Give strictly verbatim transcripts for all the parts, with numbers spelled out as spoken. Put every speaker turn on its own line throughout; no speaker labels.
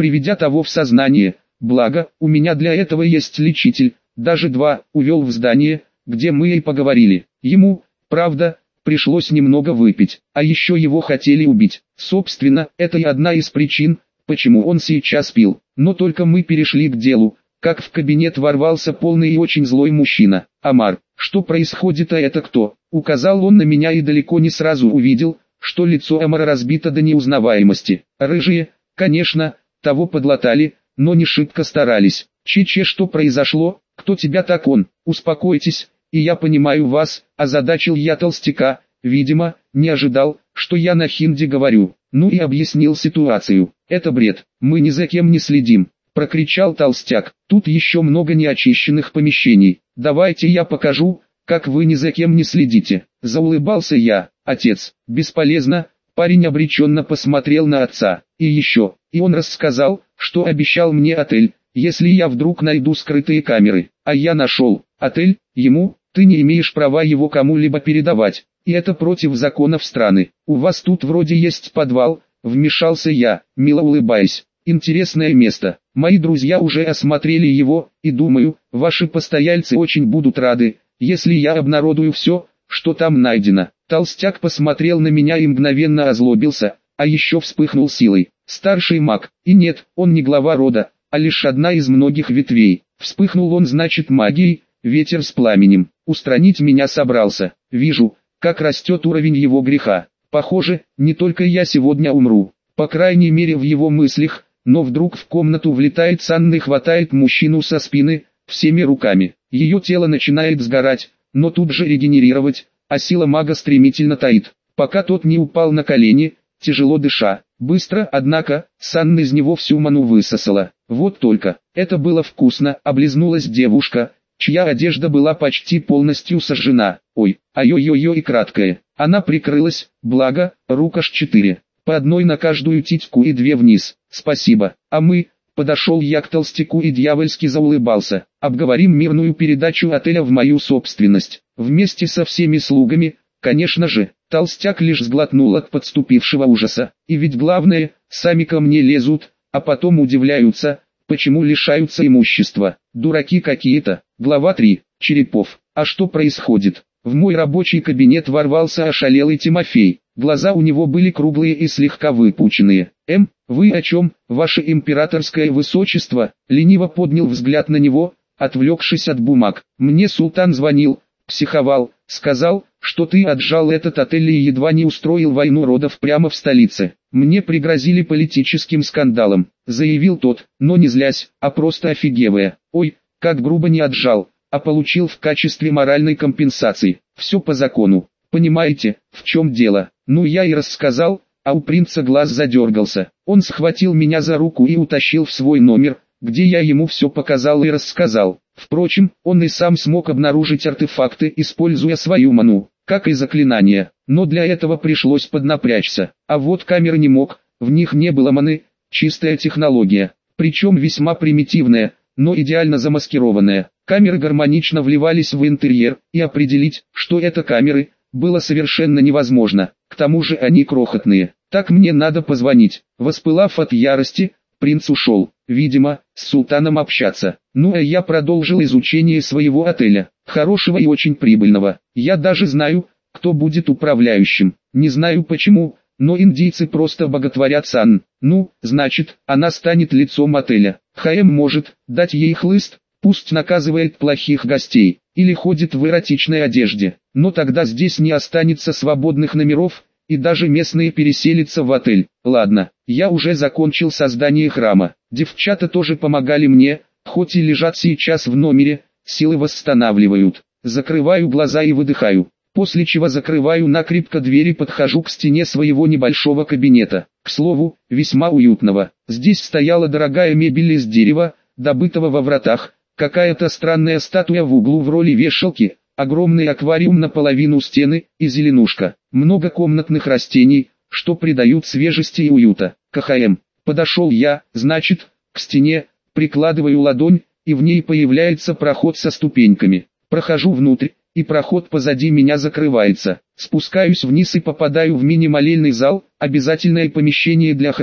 приведя того в сознание, благо, у меня для этого есть лечитель, даже два, увел в здание, где мы и поговорили. Ему, правда, пришлось немного выпить, а еще его хотели убить. Собственно, это и одна из причин, почему он сейчас пил. Но только мы перешли к делу, как в кабинет ворвался полный и очень злой мужчина. «Омар, что происходит, а это кто?» Указал он на меня и далеко не сразу увидел, что лицо Омара разбито до неузнаваемости. Рыжие, конечно, того подлатали, но не шибко старались. «Че-че, что произошло? Кто тебя так?» «Он, успокойтесь, и я понимаю вас», озадачил я толстяка, видимо, не ожидал, что я на хинди говорю. Ну и объяснил ситуацию. «Это бред, мы ни за кем не следим», прокричал толстяк. «Тут еще много неочищенных помещений. Давайте я покажу, как вы ни за кем не следите». Заулыбался я. «Отец, бесполезно», парень обреченно посмотрел на отца. «И еще, и он рассказал, что обещал мне отель, если я вдруг найду скрытые камеры. А я нашел отель ему, ты не имеешь права его кому-либо передавать, и это против законов страны. У вас тут вроде есть подвал», вмешался я, мило улыбаясь. «Интересное место. Мои друзья уже осмотрели его, и думаю, ваши постояльцы очень будут рады, если я обнародую все, что там найдено». Толстяк посмотрел на меня и мгновенно озлобился, а еще вспыхнул силой. «Старший маг, и нет, он не глава рода, а лишь одна из многих ветвей. Вспыхнул он, значит, магией, ветер с пламенем. Устранить меня собрался. Вижу, как растет уровень его греха. Похоже, не только я сегодня умру. По крайней мере в его мыслях». Но вдруг в комнату влетает Санна и хватает мужчину со спины, всеми руками. Ее тело начинает сгорать, но тут же регенерировать, а сила мага стремительно таит, пока тот не упал на колени, тяжело дыша. Быстро, однако, Санна из него всю ману высосала. Вот только, это было вкусно, облизнулась девушка, чья одежда была почти полностью сожжена. Ой, ай-ой-ой-ой, краткое. Она прикрылась, благо, рук аж четыре. По одной на каждую титьку и две вниз. «Спасибо, а мы...» Подошел я к толстяку и дьявольски заулыбался. «Обговорим мирную передачу отеля в мою собственность. Вместе со всеми слугами, конечно же». Толстяк лишь сглотнул от подступившего ужаса. «И ведь главное, сами ко мне лезут, а потом удивляются, почему лишаются имущества. Дураки какие-то». Глава три. Черепов. А что происходит? В мой рабочий кабинет ворвался ошалелый Тимофей. Глаза у него были круглые и слегка выпученные. «Эм, вы о чем, ваше императорское высочество?» Лениво поднял взгляд на него, отвлекшись от бумаг. «Мне султан звонил, психовал, сказал, что ты отжал этот отель и едва не устроил войну родов прямо в столице. Мне пригрозили политическим скандалом», заявил тот, но не злясь, а просто офигевая. «Ой, как грубо, не отжал, а получил в качестве моральной компенсации. Все по закону. Понимаете, в чем дело?» Ну я и рассказал, а у принца глаз задергался. Он схватил меня за руку и утащил в свой номер, где я ему все показал и рассказал. Впрочем, он и сам смог обнаружить артефакты, используя свою ману, как и заклинания. Но для этого пришлось поднапрячься. А вот камеры не мог, в них не было маны, чистая технология. Причем весьма примитивная, но идеально замаскированная. Камеры гармонично вливались в интерьер, и определить, что это камеры, было совершенно невозможно. К тому же они крохотные. «Так мне надо позвонить». Воспылав от ярости, принц ушел, видимо, с султаном общаться. Ну а я продолжил изучение своего отеля, хорошего и очень прибыльного. Я даже знаю, кто будет управляющим. Не знаю почему, но индийцы просто боготворят Сан. Ну, значит, она станет лицом отеля. ХМ может дать ей хлыст, пусть наказывает плохих гостей, или ходит в эротичной одежде. Но тогда здесь не останется свободных номеров, и даже местные переселятся в отель. Ладно, я уже закончил создание храма. Девчата тоже помогали мне, хоть и лежат сейчас в номере, силы восстанавливают. Закрываю глаза и выдыхаю, после чего закрываю накрепко дверь и подхожу к стене своего небольшого кабинета. К слову, весьма уютного. Здесь стояла дорогая мебель из дерева, добытого во вратах, какая-то странная статуя в углу в роли вешалки, огромный аквариум наполовину стены и зеленушка, много комнатных растений, что придают свежести и уюта. КХМ. Подошел я, значит, к стене, прикладываю ладонь, и в ней появляется проход со ступеньками. Прохожу внутрь, и проход позади меня закрывается. Спускаюсь вниз и попадаю в мини-молельный зал, обязательное помещение для храма.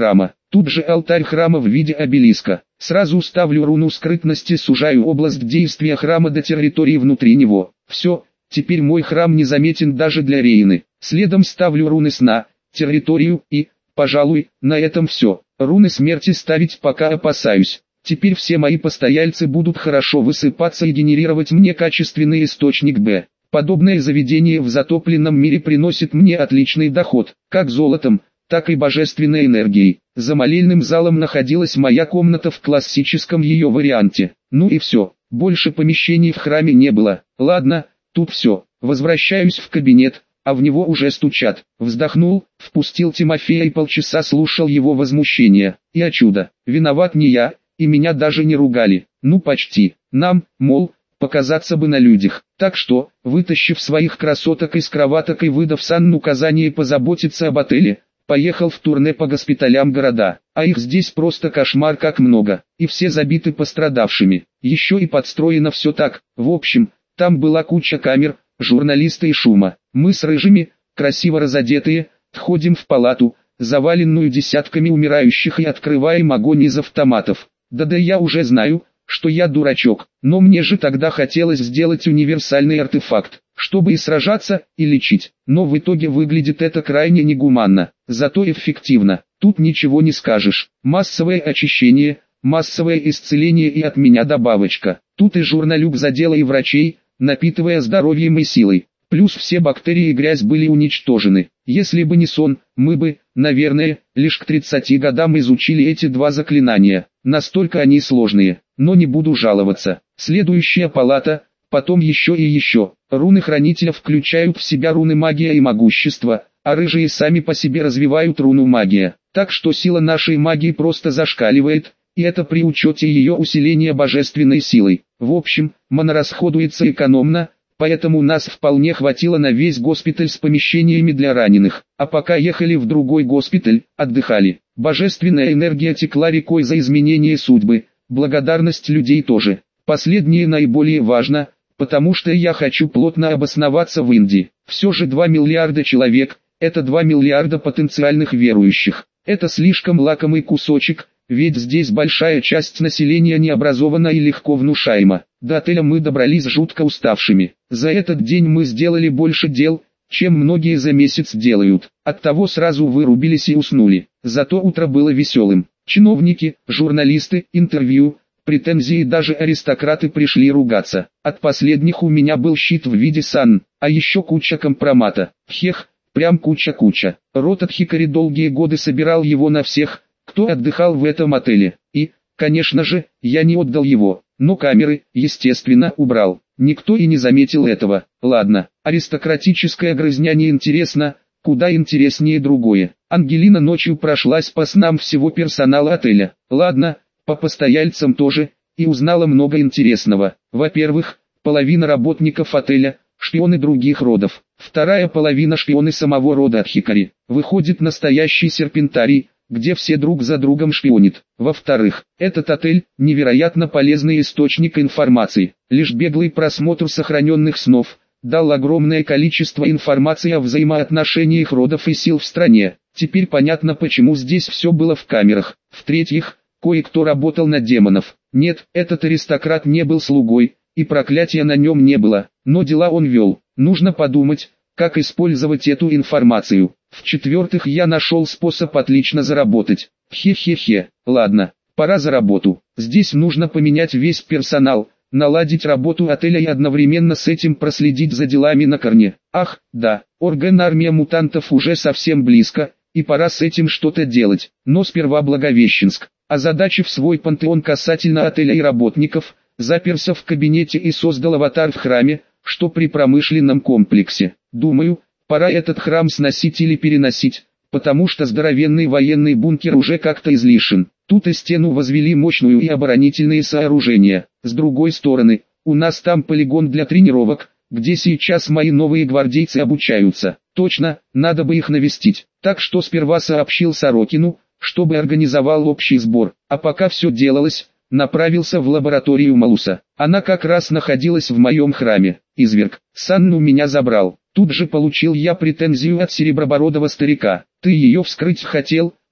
Тут же алтарь храма в виде обелиска. Сразу ставлю руну скрытности, сужаю область действия храма до территории внутри него. Все, теперь мой храм незаметен даже для Рейны. Следом ставлю руны сна, территорию и, пожалуй, на этом все. Руны смерти ставить пока опасаюсь. Теперь все мои постояльцы будут хорошо высыпаться и генерировать мне качественный источник Б. Подобное заведение в затопленном мире приносит мне отличный доход, как золотом, так и божественной энергией. За молельным залом находилась моя комната в классическом ее варианте. Ну и все, больше помещений в храме не было. Ладно, тут все. Возвращаюсь в кабинет, а в него уже стучат. Вздохнул, впустил Тимофея и полчаса слушал его возмущение. И о чудо, виноват не я, и меня даже не ругали. Ну почти. Нам, мол, показаться бы на людях. Так что, вытащив своих красоток из кроваток и выдав Санну указание позаботиться об отеле, поехал в турне по госпиталям города. А их здесь просто кошмар как много. И все забиты пострадавшими. Еще и подстроено все так. В общем, там была куча камер, журналисты и шума. Мы с рыжими, красиво разодетые, входим в палату, заваленную десятками умирающих, и открываем огонь из автоматов. Да-да, я уже знаю, что я дурачок, но мне же тогда хотелось сделать универсальный артефакт, чтобы и сражаться, и лечить. Но в итоге выглядит это крайне негуманно, зато эффективно. Тут ничего не скажешь. Массовое очищение, массовое исцеление и от меня добавочка. Тут и журналюк задела и врачей, напитывая здоровьем и силой. Плюс все бактерии и грязь были уничтожены. Если бы не сон, мы бы, наверное, лишь к тридцати годам изучили эти два заклинания. Настолько они сложные, но не буду жаловаться. Следующая палата, потом еще и еще. Руны хранителя включают в себя руны магия и могущество, а рыжие сами по себе развивают руну магия. Так что сила нашей магии просто зашкаливает, и это при учете ее усиления божественной силой. В общем, мана расходуется экономно, поэтому нас вполне хватило на весь госпиталь с помещениями для раненых. А пока ехали в другой госпиталь, отдыхали. Божественная энергия текла рекой за изменение судьбы, благодарность людей тоже. Последнее наиболее важно, потому что я хочу плотно обосноваться в Индии. Все же два миллиарда человек, это два миллиарда потенциальных верующих. Это слишком лакомый кусочек, ведь здесь большая часть населения необразована и легко внушаема. До отеля мы добрались жутко уставшими. За этот день мы сделали больше дел, чем многие за месяц делают. Оттого сразу вырубились и уснули. Зато утро было веселым. Чиновники, журналисты, интервью, претензии, даже аристократы пришли ругаться. От последних у меня был щит в виде сан, а еще куча компромата. Хех, прям куча-куча. Род от Хикари долгие годы собирал его на всех, кто отдыхал в этом отеле. И, конечно же, я не отдал его, но камеры, естественно, убрал. Никто и не заметил этого. Ладно, аристократическая грызня не интересна, куда интереснее другое. Ангелина ночью прошлась по снам всего персонала отеля. Ладно, по постояльцам тоже, и узнала много интересного. Во-первых, половина работников отеля – шпионы других родов. Вторая половина – шпионы самого рода Хикари. Выходит настоящий серпентарий, где все друг за другом шпионят. Во-вторых, этот отель – невероятно полезный источник информации. Лишь беглый просмотр сохраненных снов дал огромное количество информации о взаимоотношениях родов и сил в стране. Теперь понятно, почему здесь все было в камерах. В-третьих, кое-кто работал на демонов. Нет, этот аристократ не был слугой, и проклятия на нем не было, но дела он вел. Нужно подумать, как использовать эту информацию. В-четвертых, я нашел способ отлично заработать. Хе-хе-хе, ладно, пора за работу. Здесь нужно поменять весь персонал, наладить работу отеля и одновременно с этим проследить за делами на корне. Ах, да, орган-армия мутантов уже совсем близко, и пора с этим что-то делать. Но сперва Благовещенск. Озадачив свой пантеон касательно отеля и работников, заперся в кабинете и создал аватар в храме, что при промышленном комплексе. Думаю, пора этот храм сносить или переносить, потому что здоровенный военный бункер уже как-то излишен. Тут и стену возвели мощную и оборонительные сооружения. С другой стороны, у нас там полигон для тренировок, где сейчас мои новые гвардейцы обучаются. Точно, надо бы их навестить. Так что сперва сообщил Сорокину, чтобы организовал общий сбор. А пока все делалось, направился в лабораторию Малуса. Она как раз находилась в моем храме. Изверг, Санну меня забрал. Тут же получил я претензию от серебробородого старика. Ты ее вскрыть хотел,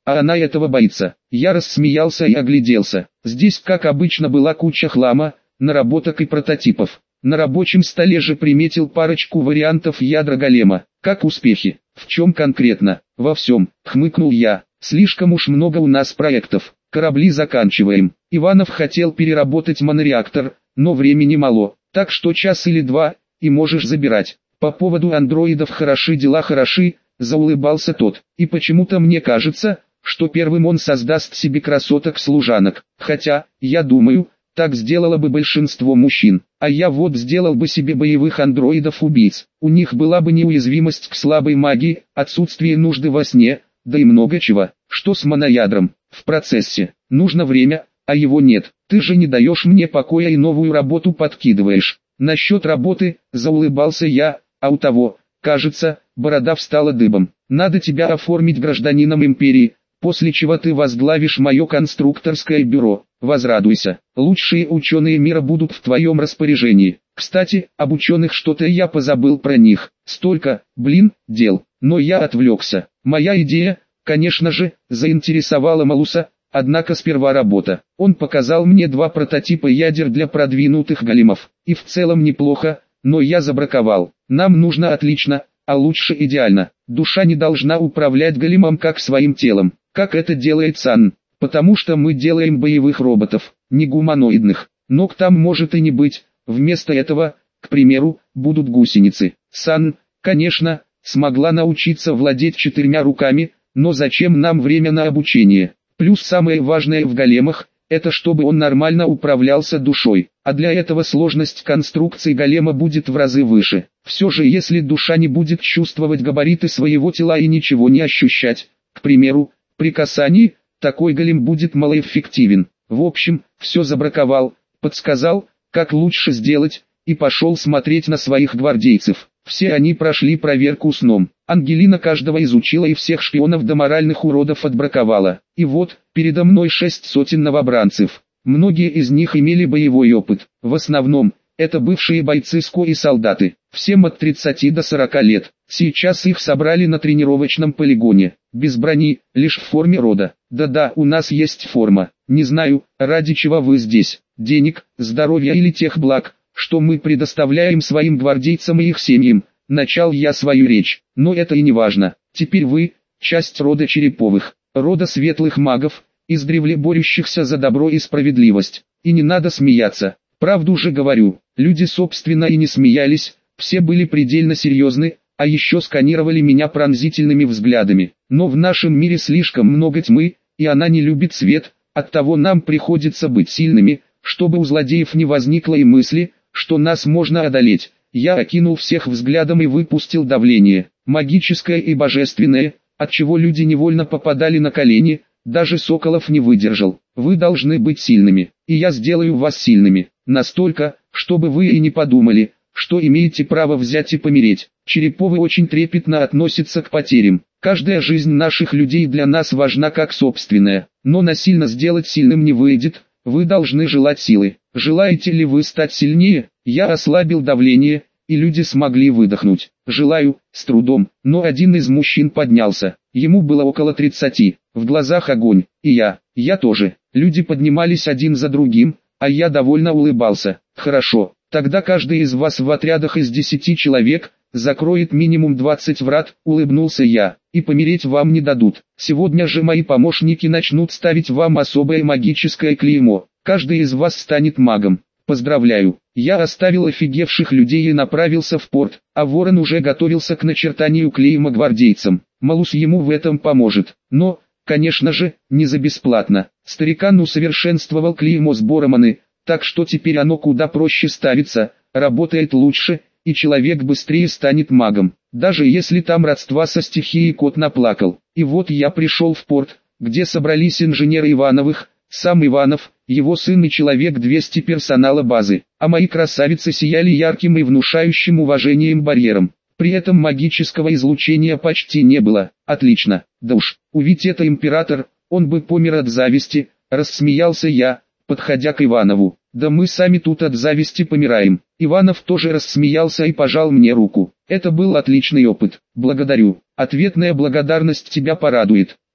а она этого боится. Я рассмеялся и огляделся. Здесь, как обычно, была куча хлама, наработок и прототипов. На рабочем столе же приметил парочку вариантов ядра голема. Как успехи? В чем конкретно? Во всем, хмыкнул я. Слишком уж много у нас проектов. Корабли заканчиваем. Иванов хотел переработать монореактор, но времени мало. Так что час или два, и можешь забирать. По поводу андроидов хороши дела хороши, заулыбался тот. И почему-то мне кажется, что первым он создаст себе красоток-служанок. Хотя, я думаю, так сделало бы большинство мужчин. А я вот сделал бы себе боевых андроидов-убийц. У них была бы неуязвимость к слабой магии, отсутствие нужды во сне, да и много чего. Что с моноядром? В процессе. Нужно время, а его нет. Ты же не даешь мне покоя и новую работу подкидываешь. Насчет работы, заулыбался я, а у того, кажется, борода встала дыбом. Надо тебя оформить гражданином империи, после чего ты возглавишь мое конструкторское бюро. Возрадуйся, лучшие ученые мира будут в твоем распоряжении. Кстати, об ученых что-то я позабыл про них. Столько, блин, дел. Но я отвлекся. Моя идея, конечно же, заинтересовала Малуса, однако сперва работа. Он показал мне два прототипа ядер для продвинутых големов. И в целом неплохо, но я забраковал. Нам нужно отлично, а лучше идеально. Душа не должна управлять големом как своим телом, как это делает Сан. Потому что мы делаем боевых роботов, не гуманоидных. Ног там может и не быть, вместо этого, к примеру, будут гусеницы. Сан, конечно, смогла научиться владеть четырьмя руками, но зачем нам время на обучение? Плюс самое важное в големах, это чтобы он нормально управлялся душой, а для этого сложность конструкции голема будет в разы выше. Все же если душа не будет чувствовать габариты своего тела и ничего не ощущать, к примеру, при касании, такой голем будет малоэффективен. В общем, все забраковал, подсказал, как лучше сделать, и пошел смотреть на своих гвардейцев. Все они прошли проверку сном. Ангелина каждого изучила и всех шпионов до моральных уродов отбраковала. И вот, передо мной шесть сотен новобранцев. Многие из них имели боевой опыт. В основном, это бывшие бойцы СКО и солдаты. Всем от тридцати до сорока лет. Сейчас их собрали на тренировочном полигоне. Без брони, лишь в форме рода. Да-да, у нас есть форма. Не знаю, ради чего вы здесь. Денег, здоровья или тех благ, что мы предоставляем своим гвардейцам и их семьям. Начал я свою речь, но это и не важно. Теперь вы, часть рода Череповых, рода светлых магов, издревле борющихся за добро и справедливость. И не надо смеяться. Правду же говорю, люди собственно и не смеялись, все были предельно серьезны, а еще сканировали меня пронзительными взглядами. Но в нашем мире слишком много тьмы, и она не любит свет, оттого нам приходится быть сильными, чтобы у злодеев не возникло и мысли, что нас можно одолеть. Я окинул всех взглядом и выпустил давление, магическое и божественное, отчего люди невольно попадали на колени, даже Соколов не выдержал. Вы должны быть сильными, и я сделаю вас сильными, настолько, чтобы вы и не подумали, что имеете право взять и помереть. Череповы очень трепетно относятся к потерям. Каждая жизнь наших людей для нас важна как собственная, но насильно сделать сильным не выйдет. Вы должны желать силы. Желаете ли вы стать сильнее? Я ослабил давление, и люди смогли выдохнуть. Желаю, с трудом, но один из мужчин поднялся. Ему было около тридцати. В глазах огонь. И я, я тоже. Люди поднимались один за другим, а я довольно улыбался. Хорошо, тогда каждый из вас в отрядах из десяти человек закроет минимум двадцать врат, улыбнулся я, и помереть вам не дадут. Сегодня же мои помощники начнут ставить вам особое магическое клеймо. Каждый из вас станет магом. Поздравляю. Я оставил офигевших людей и направился в порт, а Ворон уже готовился к начертанию клейма гвардейцам. Малус ему в этом поможет. Но, конечно же, не за бесплатно. Старикан усовершенствовал клеймо с Бороманы, так что теперь оно куда проще ставится, работает лучше, и человек быстрее станет магом, даже если там родства со стихией кот наплакал. И вот я пришел в порт, где собрались инженеры Ивановых, сам Иванов, его сын и человек двести персонала базы, а мои красавицы сияли ярким и внушающим уважением барьером. При этом магического излучения почти не было. Отлично, да уж, увидь это император, он бы помер от зависти, рассмеялся я, подходя к Иванову. Да мы сами тут от зависти помираем. Иванов тоже рассмеялся и пожал мне руку. Это был отличный опыт. Благодарю. Ответная благодарность тебя порадует.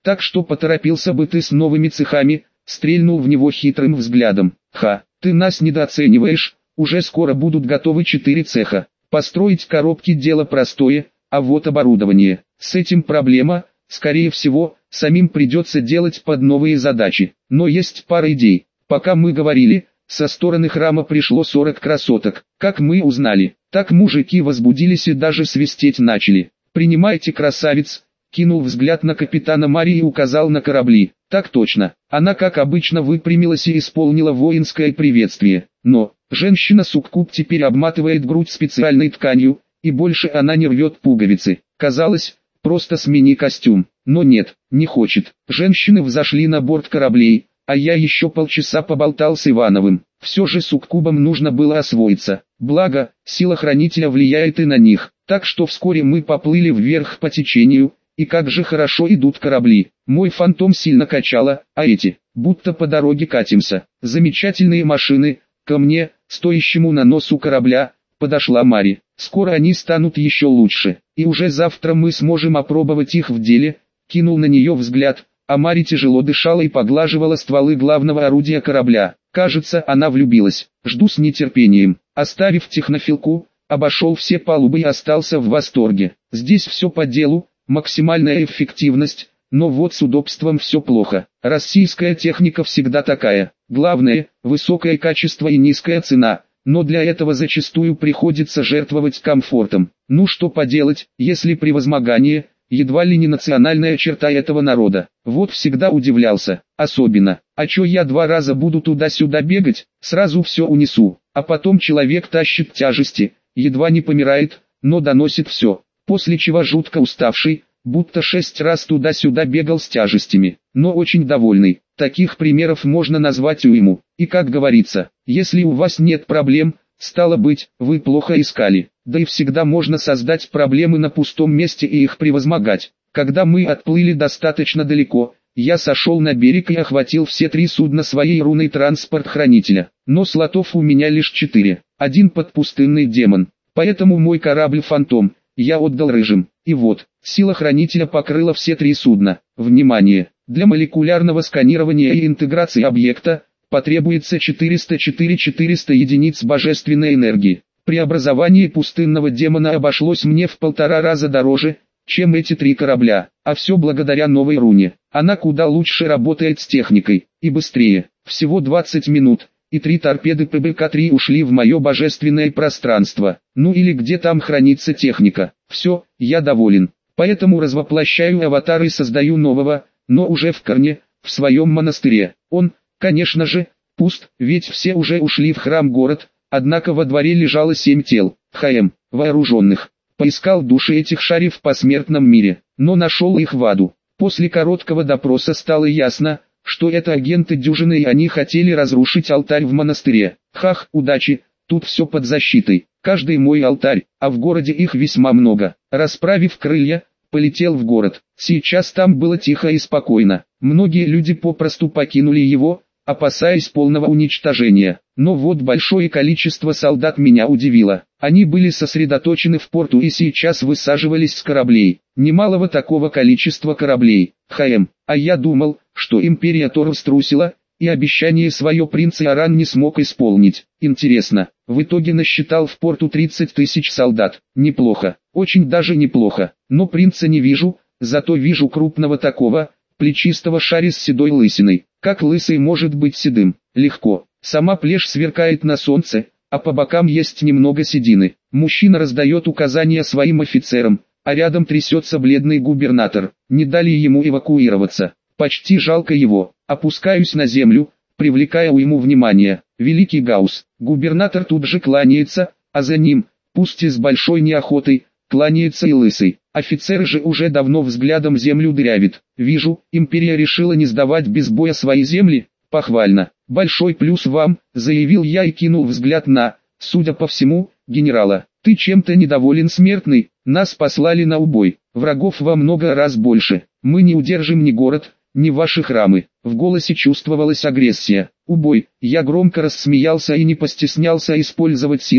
Так что поторопился бы ты с новыми цехами, стрельнул в него хитрым взглядом. Ха, ты нас недооцениваешь, уже скоро будут готовы четыре цеха. Построить коробки дело простое, а вот оборудование, с этим проблема, скорее всего, самим придется делать под новые задачи. Но есть пара идей. Пока мы говорили, со стороны храма пришло сорок красоток. Как мы узнали, так мужики возбудились и даже свистеть начали. «Принимайте, красавиц!» Кинул взгляд на капитана Марии и указал на корабли. Так точно. Она как обычно выпрямилась и исполнила воинское приветствие. Но, женщина-суккуб теперь обматывает грудь специальной тканью, и больше она не рвет пуговицы. Казалось, просто смени костюм. Но нет, не хочет. Женщины взошли на борт кораблей, а я еще полчаса поболтал с Ивановым. Все же суккубам нужно было освоиться. Благо, сила хранителя влияет и на них. Так что вскоре мы поплыли вверх по течению. И как же хорошо идут корабли. Мой фантом сильно качало, а эти, будто по дороге катимся. Замечательные машины. Ко мне, стоящему на носу корабля, подошла Мари. Скоро они станут еще лучше. И уже завтра мы сможем опробовать их в деле. Кинул на нее взгляд, а Мари тяжело дышала и поглаживала стволы главного орудия корабля. Кажется, она влюбилась. Жду с нетерпением. Оставив технофилку, обошел все палубы и остался в восторге. Здесь все по делу. Максимальная эффективность, но вот с удобством все плохо. Российская техника всегда такая. Главное, высокое качество и низкая цена, но для этого зачастую приходится жертвовать комфортом. Ну что поделать, если превозмогание, едва ли не национальная черта этого народа. Вот всегда удивлялся, особенно, а чё я два раза буду туда-сюда бегать, сразу все унесу, а потом человек тащит тяжести, едва не помирает, но доносит все. После чего жутко уставший, будто шесть раз туда-сюда бегал с тяжестями, но очень довольный. Таких примеров можно назвать уйму. И как говорится, если у вас нет проблем, стало быть, вы плохо искали. Да и всегда можно создать проблемы на пустом месте и их превозмогать. Когда мы отплыли достаточно далеко, я сошел на берег и охватил все три судна своей руной транспорт-хранителя. Но слотов у меня лишь четыре, один под пустынный демон. Поэтому мой корабль «Фантом» я отдал рыжим. И вот, сила хранителя покрыла все три судна. Внимание! Для молекулярного сканирования и интеграции объекта потребуется четыреста четыре тысячи четыреста единиц божественной энергии. Преобразование пустынного демона обошлось мне в полтора раза дороже, чем эти три корабля, а все благодаря новой руне. Она куда лучше работает с техникой, и быстрее. Всего двадцать минут. И три торпеды Пэ Бэ Ка три ушли в мое божественное пространство. Ну или где там хранится техника. Все, я доволен. Поэтому развоплощаю аватар и создаю нового, но уже в Корне, в своем монастыре. Он, конечно же, пуст, ведь все уже ушли в храм-город, однако во дворе лежало семь тел, ХМ, вооруженных. Поискал души этих шарей в посмертном мире, но нашел их в аду. После короткого допроса стало ясно, что это агенты дюжины и они хотели разрушить алтарь в монастыре. Хах, удачи, тут все под защитой, каждый мой алтарь, а в городе их весьма много. Расправив крылья, полетел в город. Сейчас там было тихо и спокойно. Многие люди попросту покинули его, опасаясь полного уничтожения. Но вот большое количество солдат меня удивило. Они были сосредоточены в порту и сейчас высаживались с кораблей. Немалого такого количества кораблей. ХМ, а я думал, что империя Тору струсила, и обещание свое принц Иоран не смог исполнить. Интересно, в итоге насчитал в порту тридцать тысяч солдат. Неплохо, очень даже неплохо. Но принца не вижу, зато вижу крупного такого, плечистого шаря с седой лысиной. Как лысый может быть седым? Легко. Сама плешь сверкает на солнце, а по бокам есть немного седины. Мужчина раздает указания своим офицерам, а рядом трясется бледный губернатор. Не дали ему эвакуироваться. Почти жалко его. Опускаюсь на землю, привлекая уйму внимания. Великий Гаус. Губернатор тут же кланяется, а за ним, пусть и с большой неохотой, кланяется и лысый. Офицер же уже давно взглядом землю дырявит. Вижу, империя решила не сдавать без боя свои земли. Похвально. Большой плюс вам, заявил я и кинул взгляд на, судя по всему, генерала. Ты чем-то недоволен, смертный? Нас послали на убой. Врагов во много раз больше. Мы не удержим ни город, ни ваши храмы. В голосе чувствовалась агрессия. Убой. Я громко рассмеялся и не постеснялся использовать силу,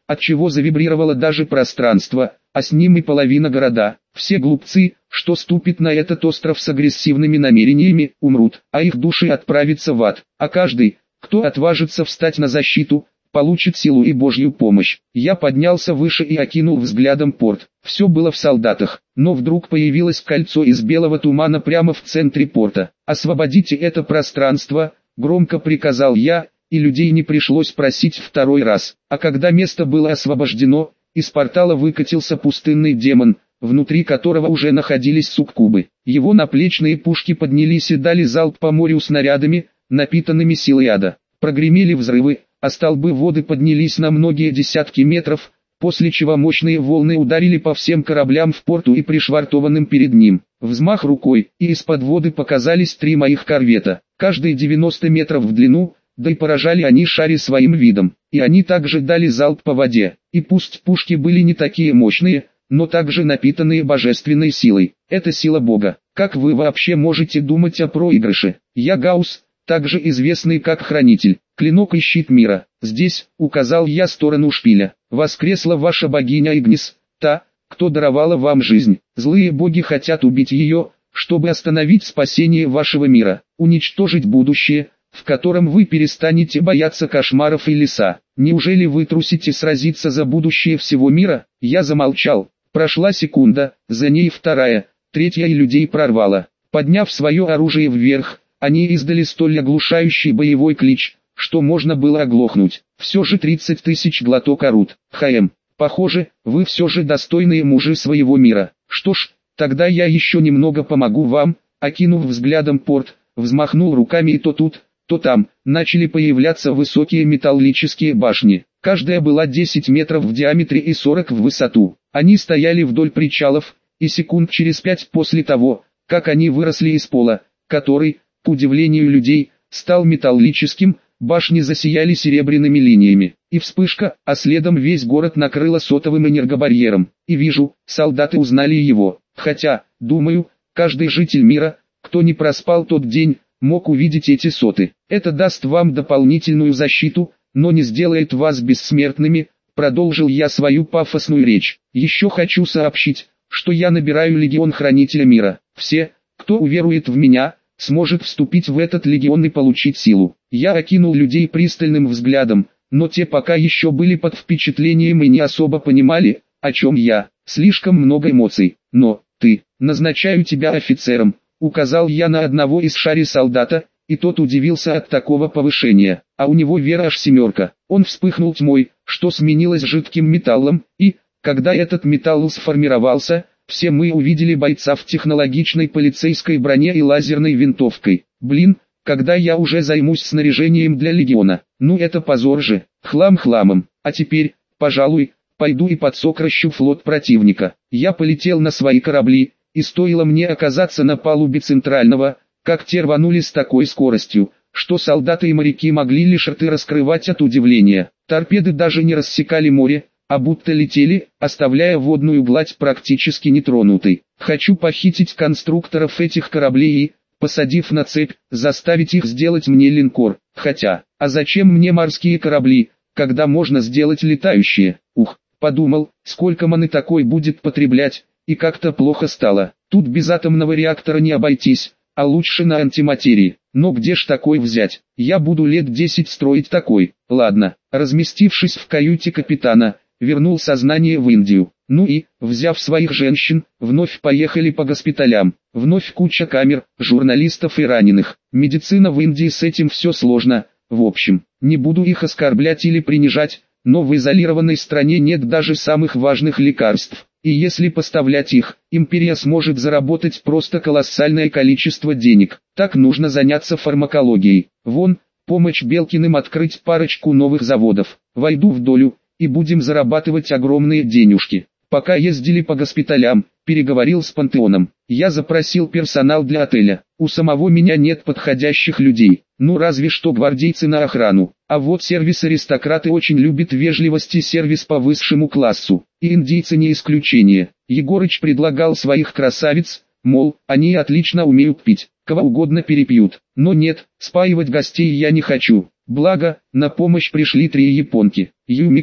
отчего завибрировало даже пространство, а с ним и половина города. Все глупцы, что ступит на этот остров с агрессивными намерениями, умрут, а их души отправятся в ад, а каждый, кто отважится встать на защиту, получит силу и Божью помощь. Я поднялся выше и окинул взглядом порт. Все было в солдатах, но вдруг появилось кольцо из белого тумана прямо в центре порта. «Освободите это пространство», — громко приказал я, и людей не пришлось просить второй раз. А когда место было освобождено, из портала выкатился пустынный демон, внутри которого уже находились суккубы. Его наплечные пушки поднялись и дали залп по морю снарядами, напитанными силой ада. Прогремели взрывы, а столбы воды поднялись на многие десятки метров, после чего мощные волны ударили по всем кораблям в порту и пришвартованным перед ним. Взмах рукой, и из-под воды показались три моих корвета, каждый девяносто метров в длину, да и поражали они шаре своим видом. И они также дали залп по воде, и пусть пушки были не такие мощные, но также напитанные божественной силой. Это сила Бога. Как вы вообще можете думать о проигрыше? Я Гаус, также известный как Хранитель, Клинок и Щит Мира. Здесь, указал я сторону шпиля, воскресла ваша богиня Игнис, та, кто даровала вам жизнь. Злые боги хотят убить ее, чтобы остановить спасение вашего мира, уничтожить будущее, в котором вы перестанете бояться кошмаров и леса. Неужели вы трусите сразиться за будущее всего мира? Я замолчал. Прошла секунда, за ней вторая, третья, и людей прорвало. Подняв свое оружие вверх, они издали столь оглушающий боевой клич, что можно было оглохнуть. Все же тридцать тысяч глоток орут. ХМ, похоже, вы все же достойные мужи своего мира. Что ж, тогда я еще немного помогу вам. Окинув взглядом порт, взмахнул руками, и то тут, то там начали появляться высокие металлические башни. Каждая была десять метров в диаметре и сорок в высоту. Они стояли вдоль причалов, и секунд через пять после того, как они выросли из пола, который, к удивлению людей, стал металлическим, башни засияли серебряными линиями, и вспышка, а следом весь город накрыло сотовым энергобарьером. И вижу, солдаты узнали его, хотя, думаю, каждый житель мира, кто не проспал тот день, мог увидеть эти соты. Это даст вам дополнительную защиту, но не сделает вас бессмертными. Продолжил я свою пафосную речь. Еще хочу сообщить, что я набираю легион Хранителя Мира. Все, кто уверует в меня, сможет вступить в этот легион и получить силу. Я окинул людей пристальным взглядом, но те пока еще были под впечатлением и не особо понимали, о чем я. Слишком много эмоций. Но, ты, назначаю тебя офицером, указал я на одного из шари солдата, и тот удивился от такого повышения. А у него вера аж семерка. Он вспыхнул тьмой, что сменилось жидким металлом, и, когда этот металл сформировался, все мы увидели бойца в технологичной полицейской броне и лазерной винтовкой. Блин, когда я уже займусь снаряжением для легиона? Ну это позор же, хлам хламом. А теперь, пожалуй, пойду и подсокращу флот противника. Я полетел на свои корабли, и стоило мне оказаться на палубе центрального, как те рванули с такой скоростью, что солдаты и моряки могли лишь рты раскрывать от удивления. Торпеды даже не рассекали море, а будто летели, оставляя водную гладь практически нетронутой. Хочу похитить конструкторов этих кораблей и, посадив на цепь, заставить их сделать мне линкор. Хотя, а зачем мне морские корабли, когда можно сделать летающие? Ух, подумал, сколько маны такой будет потреблять, и как-то плохо стало. Тут без атомного реактора не обойтись, а лучше на антиматерии. Но где ж такой взять? Я буду лет десять строить такой. Ладно, разместившись в каюте капитана, вернул сознание в Индию. Ну и, взяв своих женщин, вновь поехали по госпиталям. Вновь куча камер, журналистов и раненых. Медицина в Индии, с этим все сложно. В общем, не буду их оскорблять или принижать, но в изолированной стране нет даже самых важных лекарств. И если поставлять их, империя сможет заработать просто колоссальное количество денег. Так нужно заняться фармакологией. Вон, помочь Белкиным открыть парочку новых заводов. Войду в долю, и будем зарабатывать огромные денежки. Пока ездили по госпиталям, переговорил с Пантеоном. Я запросил персонал для отеля. У самого меня нет подходящих людей. Ну разве что гвардейцы на охрану. А вот сервис-аристократы очень любят вежливость и сервис по высшему классу. И индийцы не исключение. Егорыч предлагал своих красавиц, мол, они отлично умеют пить, кого угодно перепьют. Но нет, спаивать гостей я не хочу. Благо, на помощь пришли три японки. Юмика,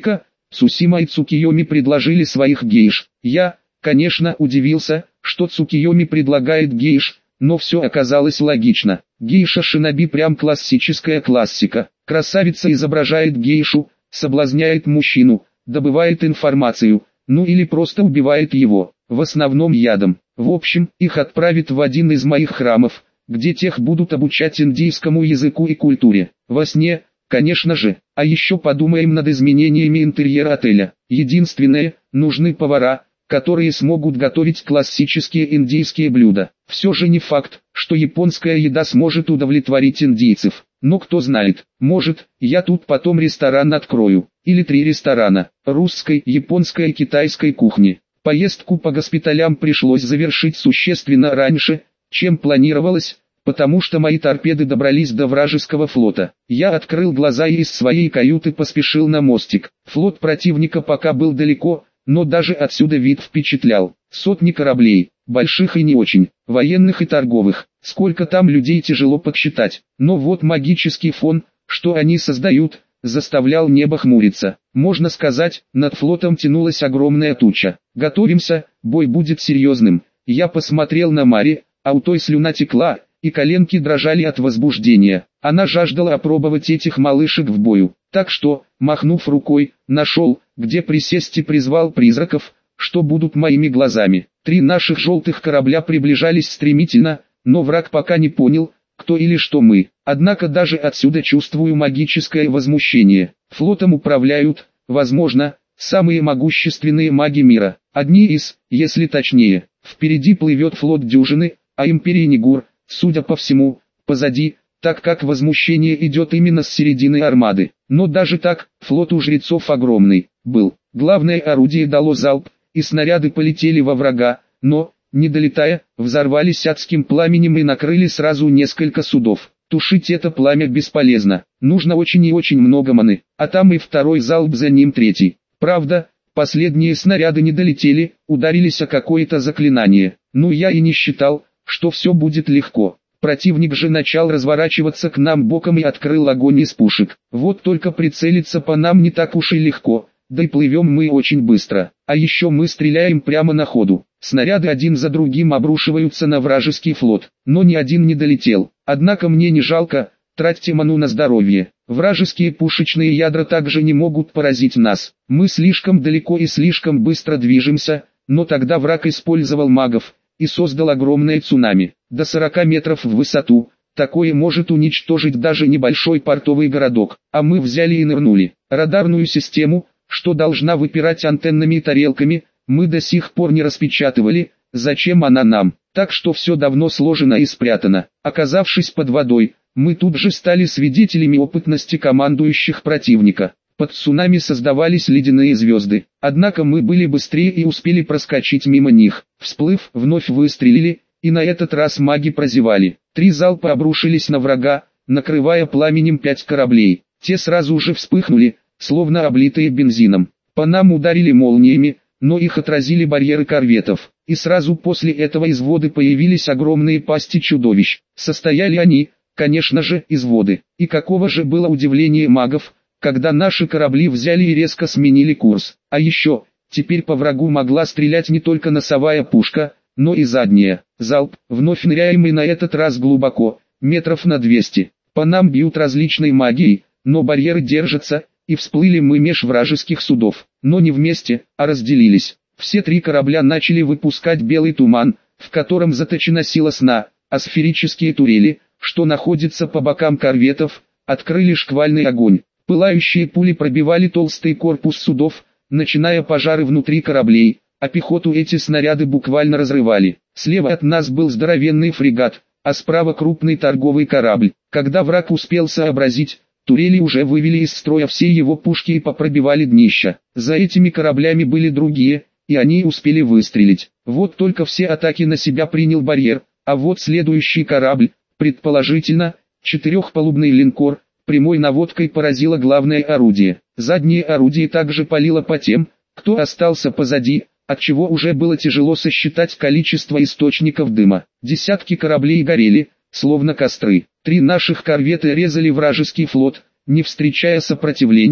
Цусима и Цукиоми предложили своих гейш. Я, конечно, удивился, что Цукиоми предлагает гейш, но все оказалось логично. Гейша шиноби прям классическая классика. Красавица изображает гейшу, соблазняет мужчину, добывает информацию, ну или просто убивает его, в основном ядом. В общем, их отправят в один из моих храмов, где тех будут обучать индийскому языку и культуре. Во сне, конечно же. А еще подумаем над изменениями интерьера отеля. Единственное, нужны повара, которые смогут готовить классические индийские блюда. Все же не факт, что японская еда сможет удовлетворить индийцев. Но кто знает, может, я тут потом ресторан открою. Или три ресторана, русской, японской и китайской кухни. Поездку по госпиталям пришлось завершить существенно раньше, чем планировалось, потому что мои торпеды добрались до вражеского флота. Я открыл глаза и из своей каюты поспешил на мостик. Флот противника пока был далеко, но даже отсюда вид впечатлял. Сотни кораблей, больших и не очень, военных и торговых. Сколько там людей тяжело подсчитать. Но вот магический фон, что они создают, заставлял небо хмуриться. Можно сказать, над флотом тянулась огромная туча. Готовимся, бой будет серьезным. Я посмотрел на Мари, а у той слюна текла, и коленки дрожали от возбуждения. Она жаждала опробовать этих малышек в бою. Так что, махнув рукой, нашел, где присесть и призвал призраков, что будут моими глазами. Три наших желтых корабля приближались стремительно, но враг пока не понял, кто или что мы. Однако даже отсюда чувствую магическое возмущение. Флотом управляют, возможно, самые могущественные маги мира. Одни из, если точнее, впереди плывет флот дюжины, а империи Нигур, судя по всему, позади, так как возмущение идет именно с середины армады. Но даже так, флот у жрецов огромный был. Главное орудие дало залп, и снаряды полетели во врага, но, не долетая, взорвались адским пламенем и накрыли сразу несколько судов. Тушить это пламя бесполезно, нужно очень и очень много маны, а там и второй залп, за ним третий. Правда, последние снаряды не долетели, ударились о какое-то заклинание. Ну я и не считал, что все будет легко. Противник же начал разворачиваться к нам боком и открыл огонь из пушек. Вот только прицелиться по нам не так уж и легко, да и плывем мы очень быстро. А еще мы стреляем прямо на ходу. Снаряды один за другим обрушиваются на вражеский флот, но ни один не долетел. Однако мне не жалко, тратьте ману на здоровье. Вражеские пушечные ядра также не могут поразить нас. Мы слишком далеко и слишком быстро движемся, но тогда враг использовал магов и создал огромное цунами, до сорока метров в высоту. Такое может уничтожить даже небольшой портовый городок, а мы взяли и нырнули. Радарную систему, что должна выпирать антеннами и тарелками, мы до сих пор не распечатывали, зачем она нам, так что все давно сложено и спрятано. Оказавшись под водой, мы тут же стали свидетелями опытности командующих противника. Под цунами создавались ледяные звезды, однако мы были быстрее и успели проскочить мимо них. Всплыв, вновь выстрелили, и на этот раз маги прозевали. Три залпа обрушились на врага, накрывая пламенем пять кораблей. Те сразу же вспыхнули, словно облитые бензином. По нам ударили молниями, но их отразили барьеры корветов. И сразу после этого из воды появились огромные пасти чудовищ. Состояли они, конечно же, из воды. И какого же было удивление магов, когда наши корабли взяли и резко сменили курс. А еще, теперь по врагу могла стрелять не только носовая пушка, но и задняя. Залп, вновь ныряем и на этот раз глубоко, метров на двести. По нам бьют различной магией, но барьеры держатся, и всплыли мы меж вражеских судов. Но не вместе, а разделились. Все три корабля начали выпускать белый туман, в котором заточена сила сна, а сферические турели, что находятся по бокам корветов, открыли шквальный огонь. Пылающие пули пробивали толстый корпус судов, начиная пожары внутри кораблей, а пехоту эти снаряды буквально разрывали. Слева от нас был здоровенный фрегат, а справа крупный торговый корабль. Когда враг успел сообразить, турели уже вывели из строя все его пушки и попробивали днища. За этими кораблями были другие, и они успели выстрелить. Вот только все атаки на себя принял барьер, а вот следующий корабль, предположительно, четырехпалубный линкор, прямой наводкой поразило главное орудие. Заднее орудие также палило по тем, кто остался позади, отчего уже было тяжело сосчитать количество источников дыма. Десятки кораблей горели, словно костры. Три наших корвета резали вражеский флот, не встречая сопротивления,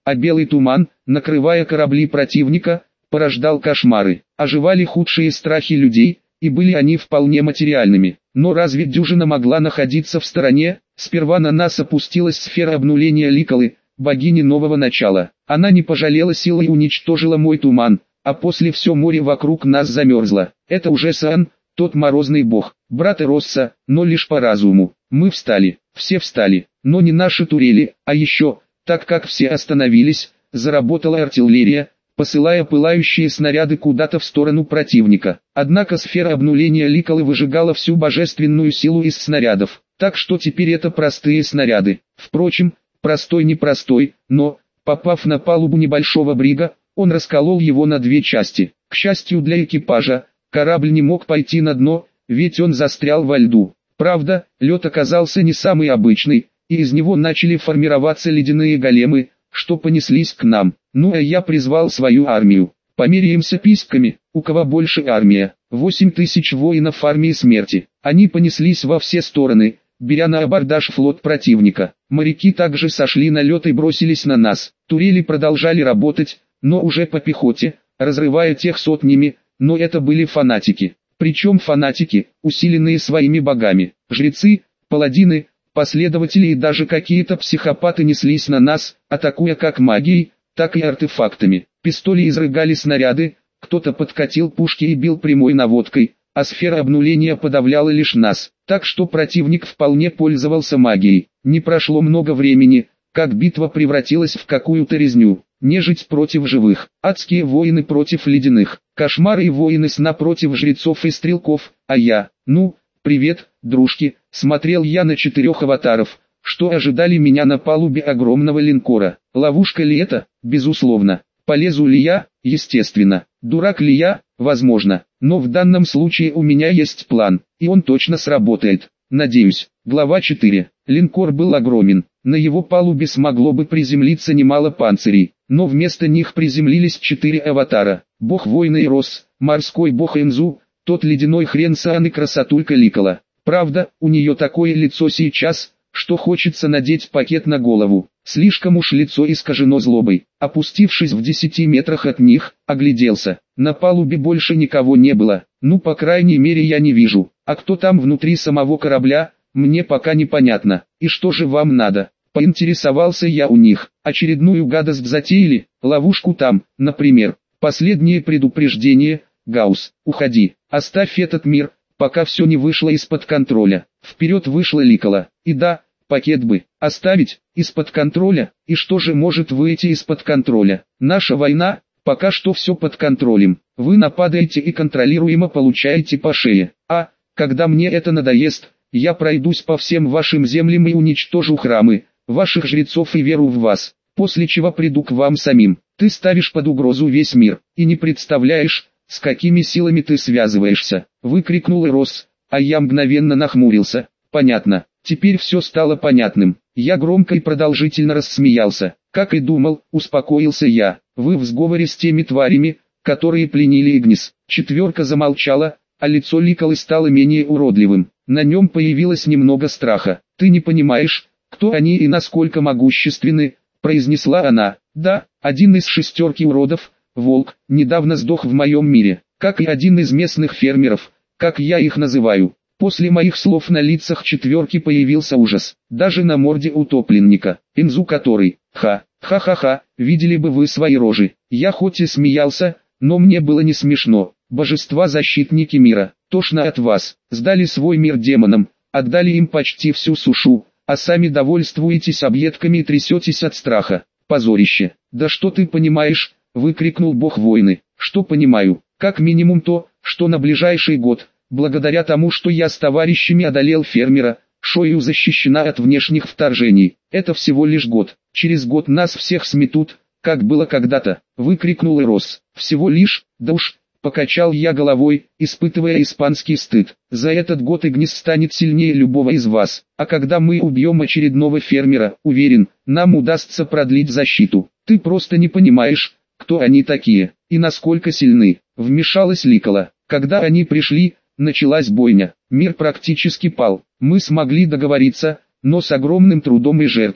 а белый туман, накрывая корабли противника, порождал кошмары. Оживали худшие страхи людей, и были они вполне материальными. Но разве дюжина могла находиться в стороне? Сперва на нас опустилась сфера обнуления Ликолы, богини нового начала. Она не пожалела сил и уничтожила мой туман, а после все море вокруг нас замерзло. Это уже Саан, тот морозный бог, брат Эросса, но лишь по разуму. Мы встали, все встали, но не наши турели, а еще, так как все остановились, заработала артиллерия, посылая пылающие снаряды куда-то в сторону противника. Однако сфера обнуления Ликолы выжигала всю божественную силу из снарядов, так что теперь это простые снаряды. Впрочем, простой-непростой, но, попав на палубу небольшого брига, он расколол его на две части. К счастью для экипажа, корабль не мог пойти на дно, ведь он застрял во льду. Правда, лед оказался не самый обычный, и из него начали формироваться ледяные големы, что понеслись к нам. Ну а я призвал свою армию. Померяемся письками, у кого больше армия. Восемь тысяч воинов армии смерти. Они понеслись во все стороны, беря на абордаж флот противника. Моряки также сошли на лед и бросились на нас. Турели продолжали работать, но уже по пехоте, разрывая тех сотнями, но это были фанатики. Причем фанатики, усиленные своими богами. Жрецы, паладины, последователи и даже какие-то психопаты неслись на нас, атакуя как магией, так и артефактами. Пистоли изрыгали снаряды, кто-то подкатил пушки и бил прямой наводкой, а сфера обнуления подавляла лишь нас. Так что противник вполне пользовался магией. Не прошло много времени, как битва превратилась в какую-то резню. Нежить против живых, адские воины против ледяных, кошмары и воины сна против жрецов и стрелков, а я, ну, привет, дружки, смотрел я на четырех аватаров, что ожидали меня на палубе огромного линкора. Ловушка ли это? Безусловно. Полезу ли я? Естественно. Дурак ли я? Возможно. Но в данном случае у меня есть план, и он точно сработает. Надеюсь. Глава четыре. Линкор был огромен. На его палубе смогло бы приземлиться немало панцирей, но вместо них приземлились четыре аватара. Бог войны Эрос, морской бог Энзу, тот ледяной хрен Саан и красотулька Ликола. Правда, у нее такое лицо сейчас, что хочется надеть пакет на голову. Слишком уж лицо искажено злобой. Опустившись в десяти метрах от них, огляделся. На палубе больше никого не было. Ну, по крайней мере, я не вижу. А кто там внутри самого корабля, мне пока непонятно. И что же вам надо? Поинтересовался я у них. Очередную гадость затеяли, ловушку там, например. Последнее предупреждение: Гаус, уходи, оставь этот мир, пока все не вышло из-под контроля. Вперед вышла Ликола. И да, пакет бы оставить из-под контроля. И что же может выйти из-под контроля? Наша война, пока что все под контролем. Вы нападаете и контролируемо получаете по шее. А, когда мне это надоест, я пройдусь по всем вашим землям и уничтожу храмы, ваших жрецов и веру в вас, после чего приду к вам самим. Ты ставишь под угрозу весь мир, и не представляешь, с какими силами ты связываешься, выкрикнул Эрос, а я мгновенно нахмурился. Понятно, теперь все стало понятным. Я громко и продолжительно рассмеялся. Как и думал, успокоился я. Вы в сговоре с теми тварями, которые пленили Игнис. Четверка замолчала, а лицо Ликолы стало менее уродливым. На нем появилось немного страха. Ты не понимаешь, кто они и насколько могущественны, произнесла она. Да, один из шестерки уродов, волк, недавно сдох в моем мире, как и один из местных фермеров, как я их называю. После моих слов на лицах четверки появился ужас, даже на морде утопленника, Энзу который, ха, ха-ха-ха, видели бы вы свои рожи. Я хоть и смеялся, но мне было не смешно. Божества-защитники мира, тошно от вас, сдали свой мир демонам, отдали им почти всю сушу, а сами довольствуетесь объедками и трясетесь от страха. Позорище. Да что ты понимаешь, выкрикнул бог войны. Что понимаю? Как минимум то, что на ближайший год, благодаря тому, что я с товарищами одолел фермера, Шою защищена от внешних вторжений. Это всего лишь год. Через год нас всех сметут, как было когда-то, выкрикнул Эрос. Всего лишь, да уж, покачал я головой, испытывая испанский стыд. За этот год Игнис станет сильнее любого из вас, а когда мы убьем очередного фермера, уверен, нам удастся продлить защиту. Ты просто не понимаешь, кто они такие, и насколько сильны. Вмешалась Ликола. Когда они пришли, началась бойня. Мир практически пал. Мы смогли договориться, но с огромным трудом и жертвами.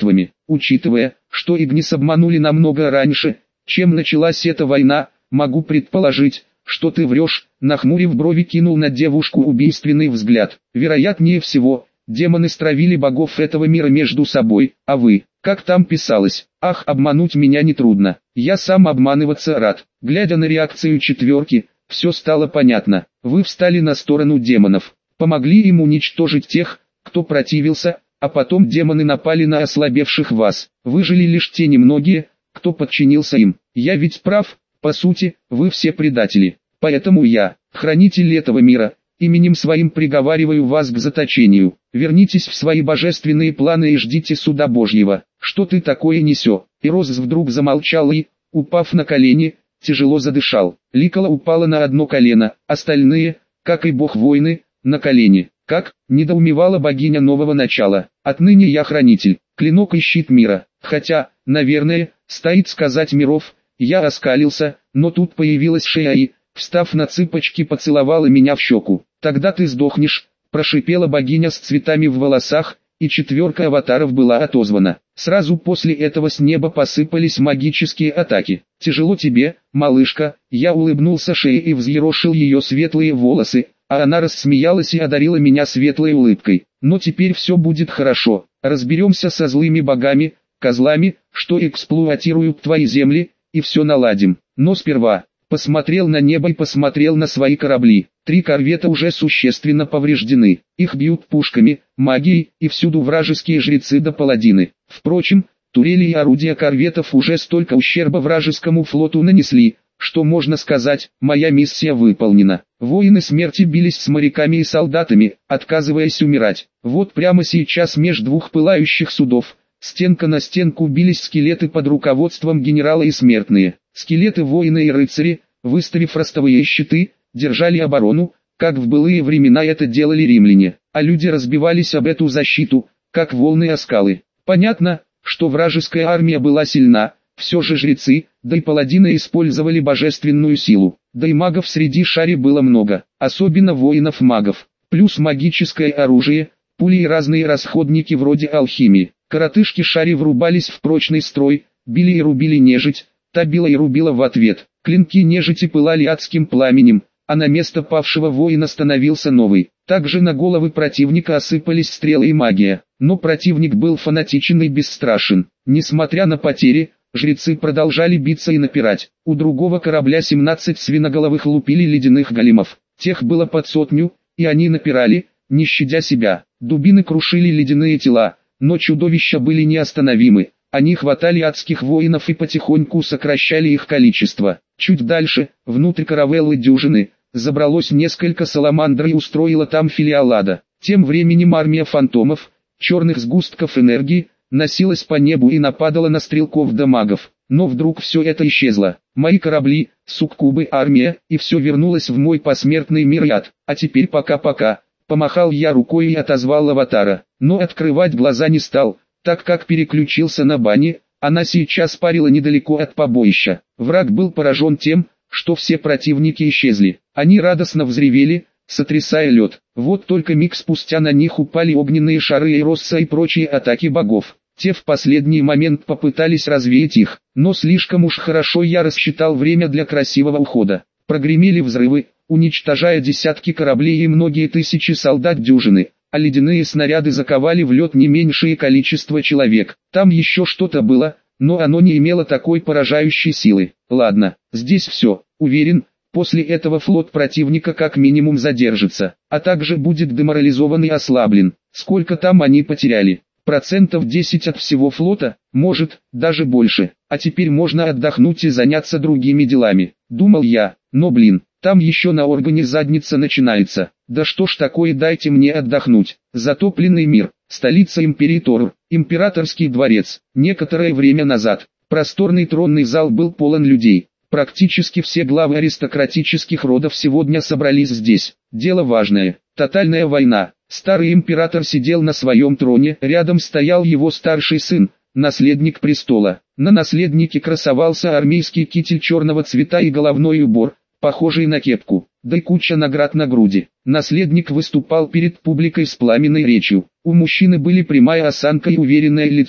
учитывая, что Игнис обманули намного раньше, чем началась эта война, могу предположить, что ты врешь», нахмурив брови кинул на девушку убийственный взгляд. «Вероятнее всего, демоны стравили богов этого мира между собой, а вы, как там писалось, ах, обмануть меня нетрудно, я сам обманываться рад». Глядя на реакцию четверки, все стало понятно. Вы встали на сторону демонов, помогли им уничтожить тех, кто противился, а потом демоны напали на ослабевших вас. Выжили лишь те немногие, кто подчинился им. Я ведь прав, по сути, вы все предатели. Поэтому я, хранитель этого мира, именем своим приговариваю вас к заточению. Вернитесь в свои божественные планы и ждите суда Божьего. Что ты такое несешь? Ирос вдруг замолчал и, упав на колени, тяжело задышал. Ликала упала на одно колено, остальные, как и бог войны, на колени. Как, недоумевала богиня нового начала. Отныне я хранитель, клинок и щит мира. Хотя, наверное, стоит сказать миров. Я оскалился, но тут появилась Шея и, встав на цыпочки, поцеловала меня в щеку. Тогда ты сдохнешь, прошипела богиня с цветами в волосах, и четверка аватаров была отозвана. Сразу после этого с неба посыпались магические атаки. «Тяжело тебе, малышка», я улыбнулся Шее и взъерошил ее светлые волосы, а она рассмеялась и одарила меня светлой улыбкой. «Но теперь все будет хорошо, разберемся со злыми богами, козлами, что эксплуатируют твои земли, и все наладим. Но сперва...» Посмотрел на небо и посмотрел на свои корабли. Три корвета уже существенно повреждены. Их бьют пушками, магией, и всюду вражеские жрецы да паладины. Впрочем, турели и орудия корветов уже столько ущерба вражескому флоту нанесли, что можно сказать, моя миссия выполнена. Воины смерти бились с моряками и солдатами, отказываясь умирать. Вот прямо сейчас меж двух пылающих судов, стенка на стенку бились скелеты под руководством генерала и смертные. Скелеты воины и рыцари, выставив ростовые щиты, держали оборону, как в былые времена это делали римляне, а люди разбивались об эту защиту, как волны о скалы. Понятно, что вражеская армия была сильна, все же жрецы, да и паладины использовали божественную силу, да и магов среди шари было много, особенно воинов-магов, плюс магическое оружие, пули и разные расходники вроде алхимии. Коротышки шари врубались в прочный строй, били и рубили нежить, та била и рубила в ответ. Клинки нежити пылали адским пламенем, а на место павшего воина становился новый. Также на головы противника осыпались стрелы и магия. Но противник был фанатичен и бесстрашен. Несмотря на потери, жрецы продолжали биться и напирать. У другого корабля семнадцать свиноголовых лупили ледяных големов. Тех было под сотню, и они напирали, не щадя себя. Дубины крушили ледяные тела, но чудовища были неостановимы. Они хватали адских воинов и потихоньку сокращали их количество. Чуть дальше, внутрь каравеллы дюжины, забралось несколько саламандр и устроило там филиал ада. Тем временем армия фантомов, черных сгустков энергии, носилась по небу и нападала на стрелков да магов. Но вдруг все это исчезло. Мои корабли, суккубы, армия, и все вернулось в мой посмертный мир и ад. А теперь пока-пока. Помахал я рукой и отозвал аватара. Но открывать глаза не стал, так как переключился на Бани. Она сейчас парила недалеко от побоища. Враг был поражен тем, что все противники исчезли. Они радостно взревели, сотрясая лед. Вот только миг спустя на них упали огненные шары Эйросса и прочие атаки богов. Те в последний момент попытались развеять их, но слишком уж хорошо я рассчитал время для красивого ухода. Прогремели взрывы, уничтожая десятки кораблей и многие тысячи солдат дюжины, а ледяные снаряды заковали в лед не меньшее количество человек. Там еще что-то было, но оно не имело такой поражающей силы. Ладно, здесь все. Уверен, после этого флот противника как минимум задержится, а также будет деморализован и ослаблен. Сколько там они потеряли? Процентов десять от всего флота, может, даже больше. А теперь можно отдохнуть и заняться другими делами, думал я. Но блин, там еще на органе задница начинается. Да что ж такое, дайте мне отдохнуть. Затопленный мир, столица империи Тору, императорский дворец. Некоторое время назад, просторный тронный зал был полон людей. Практически все главы аристократических родов сегодня собрались здесь. Дело важное. Тотальная война. Старый император сидел на своем троне, рядом стоял его старший сын, наследник престола. На наследнике красовался армейский китель черного цвета и головной убор, похожий на кепку, да и куча наград на груди. Наследник выступал перед публикой с пламенной речью. У мужчины были прямая осанка и уверенное лицо.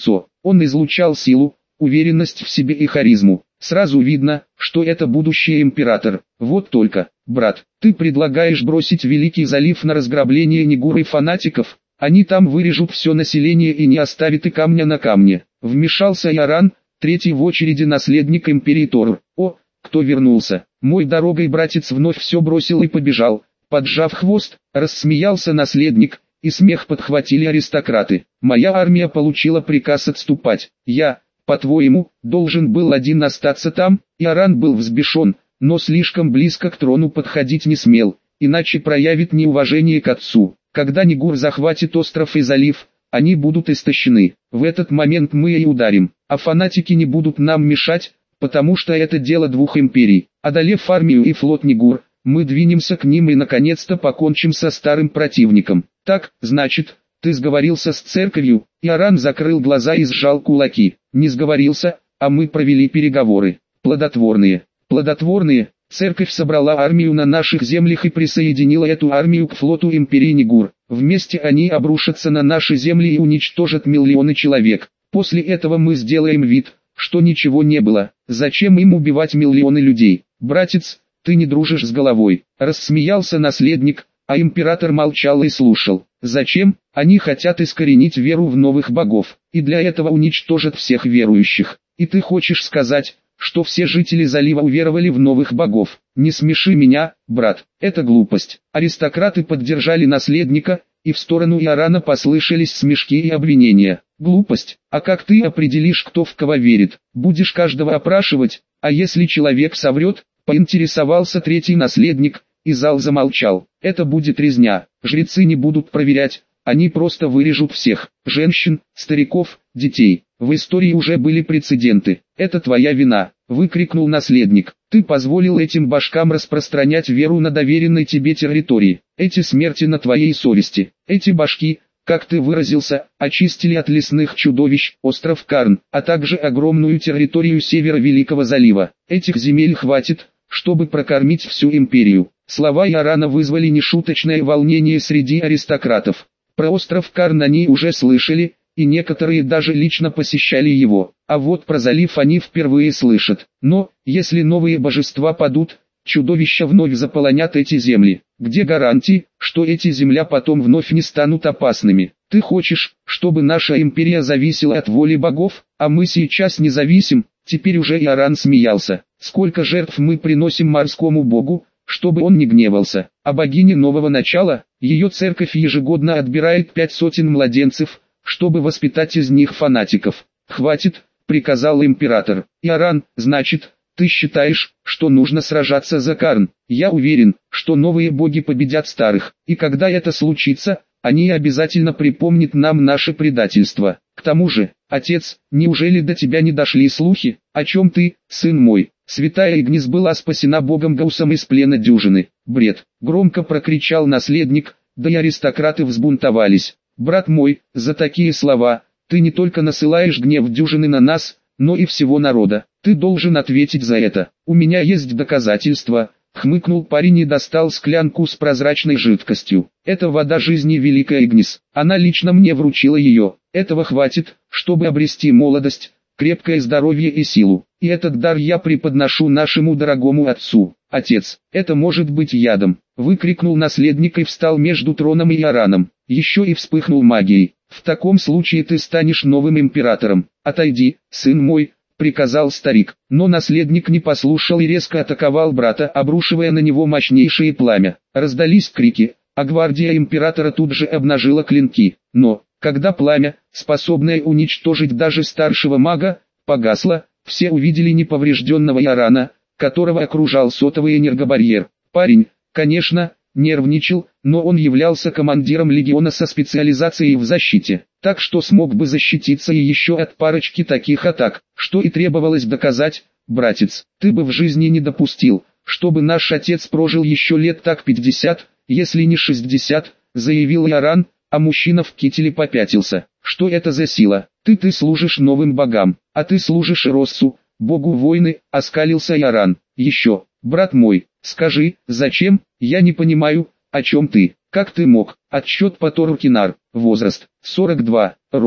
Он излучал силу, уверенность в себе и харизму. Сразу видно, что это будущий император. Вот только, брат, ты предлагаешь бросить Великий залив на разграбление Нигур и фанатиков? Они там вырежут все население и не оставят и камня на камне. Вмешался Иоран, третий в очереди наследник империи Торр. О, кто вернулся? Мой дорогой братец вновь все бросил и побежал. Поджав хвост, рассмеялся наследник, и смех подхватили аристократы. Моя армия получила приказ отступать. Я, по-твоему, должен был один остаться там? Иоран был взбешен, но слишком близко к трону подходить не смел, иначе проявит неуважение к отцу. Когда Нигур захватит остров и залив, они будут истощены. В этот момент мы и ударим, а фанатики не будут нам мешать, потому что это дело двух империй. Одолев армию и флот Нигур, мы двинемся к ним и наконец-то покончим со старым противником. Так, значит, ты сговорился с церковью? Иоран закрыл глаза и сжал кулаки. Не сговорился, а мы провели переговоры. Плодотворные. Плодотворные. Церковь собрала армию на наших землях и присоединила эту армию к флоту империи Нигур. Вместе они обрушатся на наши земли и уничтожат миллионы человек. После этого мы сделаем вид, что ничего не было. Зачем им убивать миллионы людей? Братец, ты не дружишь с головой. Рассмеялся наследник, а император молчал и слушал. Зачем? Они хотят искоренить веру в новых богов, и для этого уничтожат всех верующих. И ты хочешь сказать, что все жители залива уверовали в новых богов? Не смеши меня, брат, это глупость. Аристократы поддержали наследника, и в сторону Иорана послышались смешки и обвинения. Глупость? А как ты определишь, кто в кого верит? Будешь каждого опрашивать? А если человек соврет? Поинтересовался третий наследник, и зал замолчал. Это будет резня. Жрецы не будут проверять, они просто вырежут всех. Женщин, стариков, детей. В истории уже были прецеденты. Это твоя вина, выкрикнул наследник. Ты позволил этим башкам распространять веру на доверенной тебе территории. Эти смерти на твоей совести. Эти башки, как ты выразился, очистили от лесных чудовищ остров Карн, а также огромную территорию севера Великого залива. Этих земель хватит, чтобы прокормить всю империю. Слова Иорана вызвали нешуточное волнение среди аристократов. Про остров Карн они уже слышали, и некоторые даже лично посещали его, а вот про залив они впервые слышат. Но, если новые божества падут, чудовища вновь заполонят эти земли. Где гарантии, что эти земля потом вновь не станут опасными? Ты хочешь, чтобы наша империя зависела от воли богов, а мы сейчас не зависим? Теперь уже Иоран смеялся. Сколько жертв мы приносим морскому богу, чтобы он не гневался? А богине нового начала, ее церковь ежегодно отбирает пять сотен младенцев, чтобы воспитать из них фанатиков. «Хватит», — приказал император. «Иоран, значит, ты считаешь, что нужно сражаться за Карн? Я уверен, что новые боги победят старых, и когда это случится, они обязательно припомнят нам наше предательство. К тому же, отец, неужели до тебя не дошли слухи? О чем ты, сын мой? Святая Игнис была спасена богом Гаусом из плена дюжины». «Бред», — громко прокричал наследник, да и аристократы взбунтовались. «Брат мой, за такие слова, ты не только насылаешь гнев дюжины на нас, но и всего народа. Ты должен ответить за это. У меня есть доказательства», — хмыкнул парень и достал склянку с прозрачной жидкостью. «Это вода жизни Великая Игнис. Она лично мне вручила ее. Этого хватит, чтобы обрести молодость, крепкое здоровье и силу. И этот дар я преподношу нашему дорогому отцу. Отец, это может быть ядом», — выкрикнул наследник и встал между троном и Иораном. Еще и вспыхнул магией. «В таком случае ты станешь новым императором. Отойди, сын мой», — приказал старик. Но наследник не послушал и резко атаковал брата, обрушивая на него мощнейшее пламя. Раздались крики, а гвардия императора тут же обнажила клинки. Но, когда пламя, способное уничтожить даже старшего мага, погасло, все увидели неповрежденного Иорана, которого окружал сотовый энергобарьер. Парень, конечно, нервничал, но он являлся командиром легиона со специализацией в защите, так что смог бы защититься и еще от парочки таких атак, что и требовалось доказать. «Братец, ты бы в жизни не допустил, чтобы наш отец прожил еще лет так пятьдесят, если не шестьдесят», — заявил Иоран, а мужчина в кителе попятился. «Что это за сила? Ты ты служишь новым богам, а ты служишь Россу, богу войны», — оскалился Иоран. «Еще, брат мой, скажи, зачем? Я не понимаю, о чем ты? Как ты мог?» Отсчет по Тору Кинар. Возраст сорок два, рост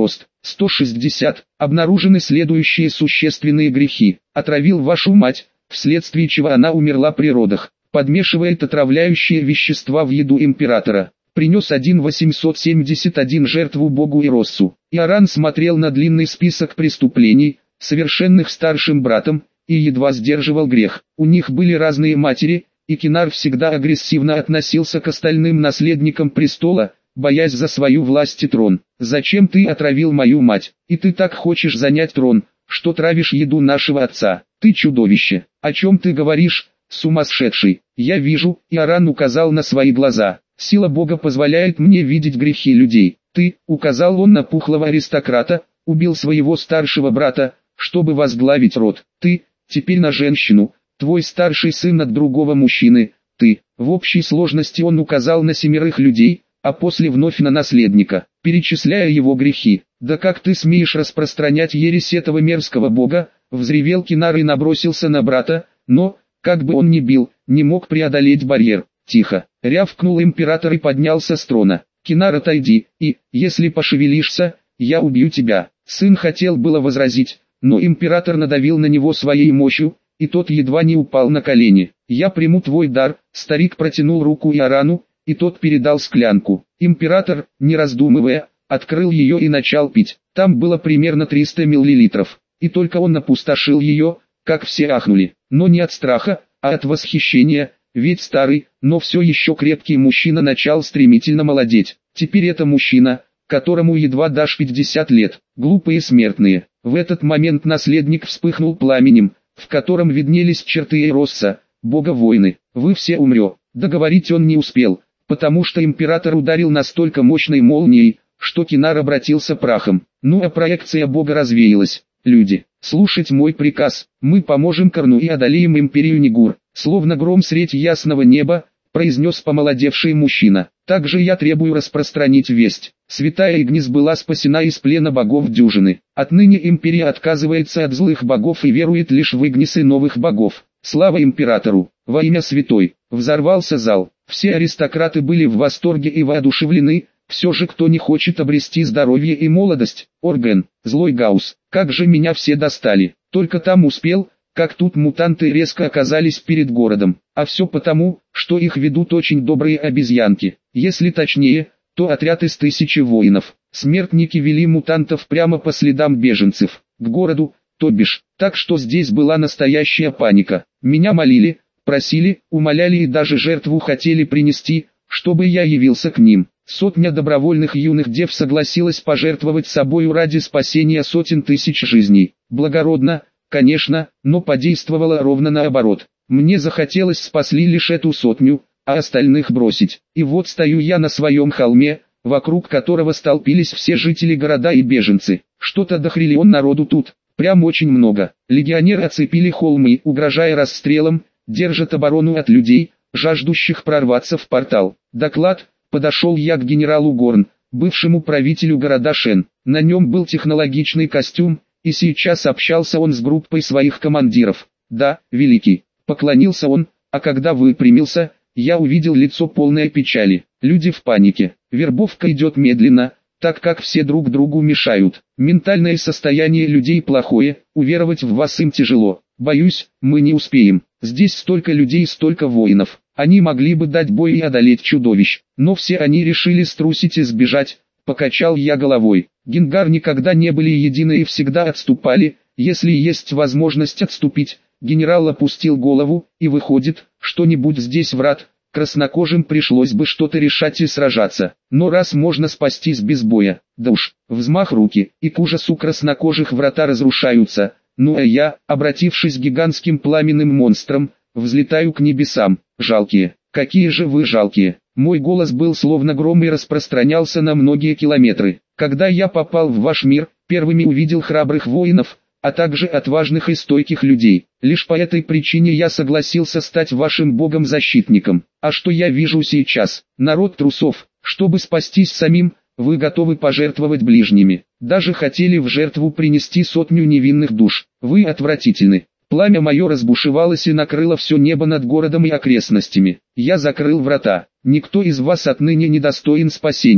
сто шестьдесят. Обнаружены следующие существенные грехи. Отравил вашу мать, вследствие чего она умерла при родах. Подмешивает отравляющие вещества в еду императора. Принес один восемьсот семьдесят один жертву богу Ироссу. Иоран смотрел на длинный список преступлений, совершенных старшим братом, и едва сдерживал грех. У них были разные матери, и Кинар всегда агрессивно относился к остальным наследникам престола, боясь за свою власть и трон. «Зачем ты отравил мою мать? И ты так хочешь занять трон, что травишь еду нашего отца? Ты чудовище! О чем ты говоришь, сумасшедший? Я вижу», — Иоран указал на свои глаза. «Сила Бога позволяет мне видеть грехи людей. Ты», — указал он на пухлого аристократа, — «убил своего старшего брата, чтобы возглавить род. Ты, теперь на женщину, твой старший сын от другого мужчины, ты». В общей сложности он указал на семерых людей, а после вновь на наследника, перечисляя его грехи. «Да как ты смеешь распространять ересь этого мерзкого бога?» — взревел Кинар и набросился на брата, но, как бы он ни бил, не мог преодолеть барьер. «Тихо!» — рявкнул император и поднялся с трона. «Кинар, отойди, и, если пошевелишься, я убью тебя». Сын хотел было возразить, но император надавил на него своей мощью, и тот едва не упал на колени. «Я приму твой дар», — старик протянул руку Иорану, и тот передал склянку. Император, не раздумывая, открыл ее и начал пить. Там было примерно триста миллилитров, и только он опустошил ее, как все ахнули, но не от страха, а от восхищения, ведь старый, но все еще крепкий мужчина начал стремительно молодеть. Теперь это мужчина, которому едва дашь пятьдесят лет. Глупые смертные. В этот момент наследник вспыхнул пламенем, в котором виднелись черты Эросса, бога войны. «Вы все умрете». Договорить он не успел, потому что император ударил настолько мощной молнией, что Кинар обратился прахом. Ну а проекция бога развеялась. «Люди, слушать мой приказ, мы поможем Корну и одолеем империю Нигур», словно гром средь ясного неба, произнес помолодевший мужчина. «Также я требую распространить весть. Святая Игнис была спасена из плена богов дюжины. Отныне империя отказывается от злых богов и верует лишь в Игнисы новых богов. Слава императору! Во имя святой!» Взорвался зал. Все аристократы были в восторге и воодушевлены. Все же кто не хочет обрести здоровье и молодость? Орген, злой Гаус, как же меня все достали. Только там успел, как тут мутанты резко оказались перед городом. А все потому, что их ведут очень добрые обезьянки. Если точнее, то отряд из тысячи воинов. Смертники вели мутантов прямо по следам беженцев, к городу, то бишь. Так что здесь была настоящая паника. Меня молили, просили, умоляли и даже жертву хотели принести, чтобы я явился к ним. Сотня добровольных юных дев согласилась пожертвовать собою ради спасения сотен тысяч жизней. Благородно, конечно, но подействовало ровно наоборот. Мне захотелось спасли лишь эту сотню, а остальных бросить. И вот стою я на своем холме, вокруг которого столпились все жители города и беженцы. Что-то дохрелион народу тут, прям очень много. Легионеры оцепили холмы, угрожая расстрелом, держат оборону от людей, жаждущих прорваться в портал. Доклад. Подошел я к генералу Горн, бывшему правителю города Шен. На нем был технологичный костюм, и сейчас общался он с группой своих командиров. «Да, великий», — поклонился он, а когда выпрямился, я увидел лицо полное печали. Люди в панике. Вербовка идет медленно, так как все друг другу мешают. Ментальное состояние людей плохое, уверовать в вас им тяжело. Боюсь, мы не успеем. Здесь столько людей и столько воинов. Они могли бы дать бой и одолеть чудовищ, но все они решили струсить и сбежать. Покачал я головой. Генгар никогда не были едины и всегда отступали, если есть возможность отступить. Генерал опустил голову, и выходит, что-нибудь здесь врат. Краснокожим пришлось бы что-то решать и сражаться. Но раз можно спастись без боя, да уж, взмах руки, и к ужасу краснокожих врата разрушаются. Ну а я, обратившись гигантским пламенным монстром, взлетаю к небесам. Жалкие, какие же вы жалкие. Мой голос был словно гром и распространялся на многие километры. Когда я попал в ваш мир, первыми увидел храбрых воинов, а также отважных и стойких людей. Лишь по этой причине я согласился стать вашим богом-защитником. А что я вижу сейчас? Народ трусов. Чтобы спастись самим, вы готовы пожертвовать ближними. Даже хотели в жертву принести сотню невинных душ. Вы отвратительны. Пламя мое разбушевалось и накрыло все небо над городом и окрестностями. Я закрыл врата. Никто из вас отныне не достоин спасения.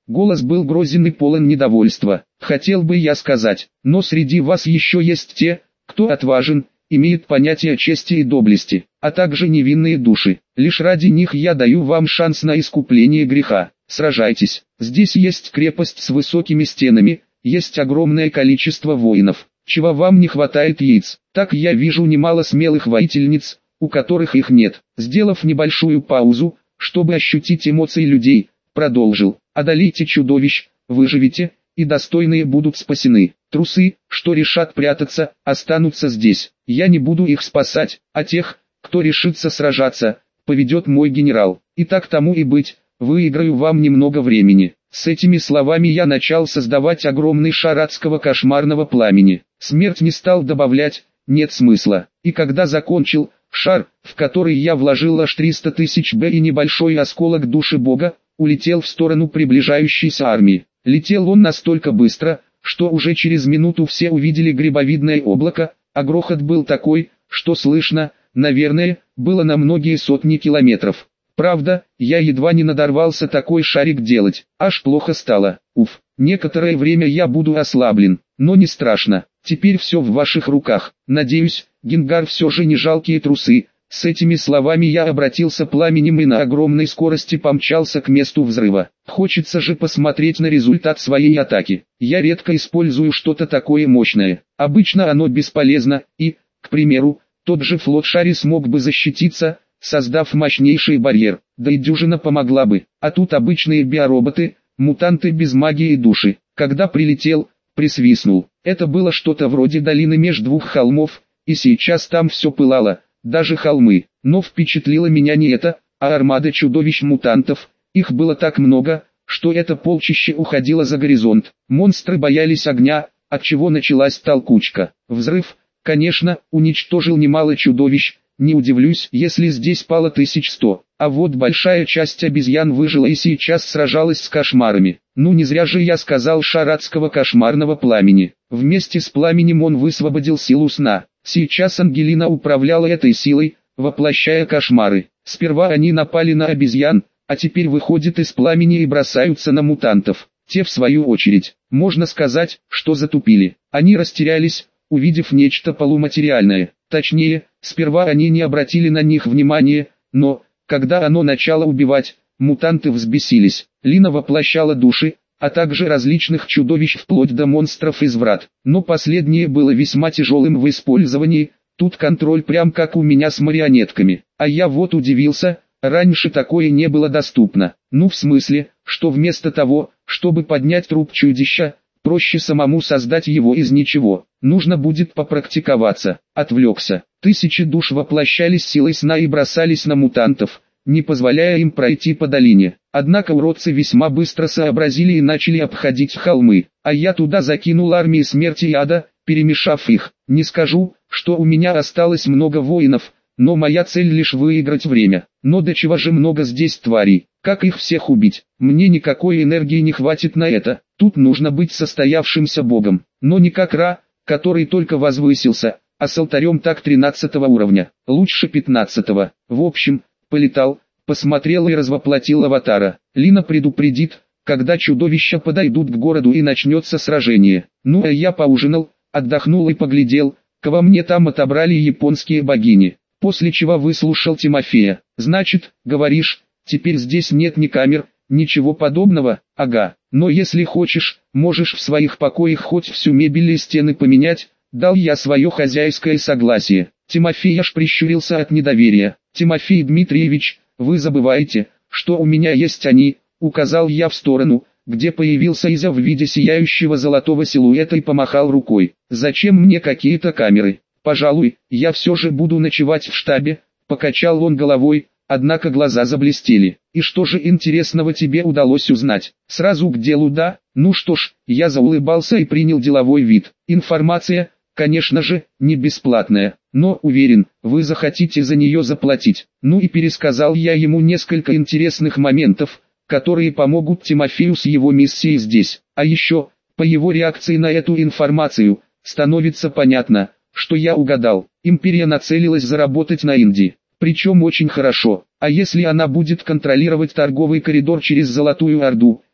Голос был грозен и полон недовольства. Хотел бы я сказать, но среди вас еще есть те, кто отважен, имеет понятие чести и доблести, а также невинные души. Лишь ради них я даю вам шанс на искупление греха. Сражайтесь. Здесь есть крепость с высокими стенами, есть огромное количество воинов. Чего вам не хватает яиц? Так я вижу немало смелых воительниц, у которых их нет. Сделав небольшую паузу, чтобы ощутить эмоции людей, продолжил. Одолейте чудовищ, выживете, и достойные будут спасены. Трусы, что решат прятаться, останутся здесь. Я не буду их спасать, а тех, кто решится сражаться, поведет мой генерал. И так тому и быть, выиграю вам немного времени. С этими словами я начал создавать огромный шар адского кошмарного пламени. Смерть не стал добавлять, нет смысла. И когда закончил, шар, в который я вложил аж триста тысяч бэ и небольшой осколок души Бога, улетел в сторону приближающейся армии. Летел он настолько быстро, что уже через минуту все увидели грибовидное облако, а грохот был такой, что слышно, наверное, было на многие сотни километров. Правда, я едва не надорвался такой шарик делать, аж плохо стало. Уф, некоторое время я буду ослаблен, но не страшно, теперь все в ваших руках. Надеюсь, Генгар все же не жалкие трусы. С этими словами я обратился пламенем и на огромной скорости помчался к месту взрыва. Хочется же посмотреть на результат своей атаки. Я редко использую что-то такое мощное. Обычно оно бесполезно, и, к примеру, тот же флот Шари смог бы защититься, создав мощнейший барьер, да и дюжина помогла бы. А тут обычные биороботы, мутанты без магии и души. Когда прилетел, присвистнул. Это было что-то вроде долины меж двух холмов, и сейчас там все пылало. Даже холмы, но впечатлило меня не это, а армада чудовищ-мутантов. Их было так много, что это полчище уходило за горизонт. Монстры боялись огня, отчего началась толкучка. Взрыв, конечно, уничтожил немало чудовищ, не удивлюсь, если здесь пало тысяч сто. А вот большая часть обезьян выжила и сейчас сражалась с кошмарами. Ну не зря же я сказал шар адского кошмарного пламени. Вместе с пламенем он высвободил силу сна. Сейчас Ангелина управляла этой силой, воплощая кошмары. Сперва они напали на обезьян, а теперь выходят из пламени и бросаются на мутантов. Те в свою очередь, можно сказать, что затупили. Они растерялись, увидев нечто полуматериальное. Точнее, сперва они не обратили на них внимания, но, когда оно начало убивать, мутанты взбесились. Лина воплощала души, а также различных чудовищ вплоть до монстров из врат. Но последнее было весьма тяжелым в использовании, тут контроль прям как у меня с марионетками. А я вот удивился, раньше такое не было доступно. Ну в смысле, что вместо того, чтобы поднять труп чудища, проще самому создать его из ничего. Нужно будет попрактиковаться. Отвлекся. Тысячи душ воплощались силой сна и бросались на мутантов, не позволяя им пройти по долине. Однако уродцы весьма быстро сообразили и начали обходить холмы, а я туда закинул армии смерти и ада, перемешав их. Не скажу, что у меня осталось много воинов, но моя цель лишь выиграть время. Но до чего же много здесь тварей, как их всех убить? Мне никакой энергии не хватит на это, тут нужно быть состоявшимся богом, но не как Ра, который только возвысился, а с алтарем так тринадцатого уровня, лучше пятнадцатого. В общем, полетал, посмотрел и развоплотил аватара. Лина предупредит, когда чудовища подойдут к городу и начнется сражение. Ну а я поужинал, отдохнул и поглядел, кого мне там отобрали японские богини. После чего выслушал Тимофея. Значит, говоришь, теперь здесь нет ни камер, ничего подобного? Ага, но если хочешь, можешь в своих покоях хоть всю мебель и стены поменять. Дал я свое хозяйское согласие. Тимофей аж прищурился от недоверия. Тимофей Дмитриевич, вы забываете, что у меня есть они, указал я в сторону, где появился Изя в виде сияющего золотого силуэта и помахал рукой. Зачем мне какие-то камеры? Пожалуй, я все же буду ночевать в штабе, покачал он головой, однако глаза заблестели. И что же интересного тебе удалось узнать? Сразу к делу, да? Ну что ж, я заулыбался и принял деловой вид. Информация, конечно же, не бесплатная, но уверен, вы захотите за нее заплатить. Ну и пересказал я ему несколько интересных моментов, которые помогут Тимофею с его миссией здесь. А еще, по его реакции на эту информацию, становится понятно, что я угадал. Империя нацелилась заработать на Индии. Причем очень хорошо. А если она будет контролировать торговый коридор через Золотую Орду,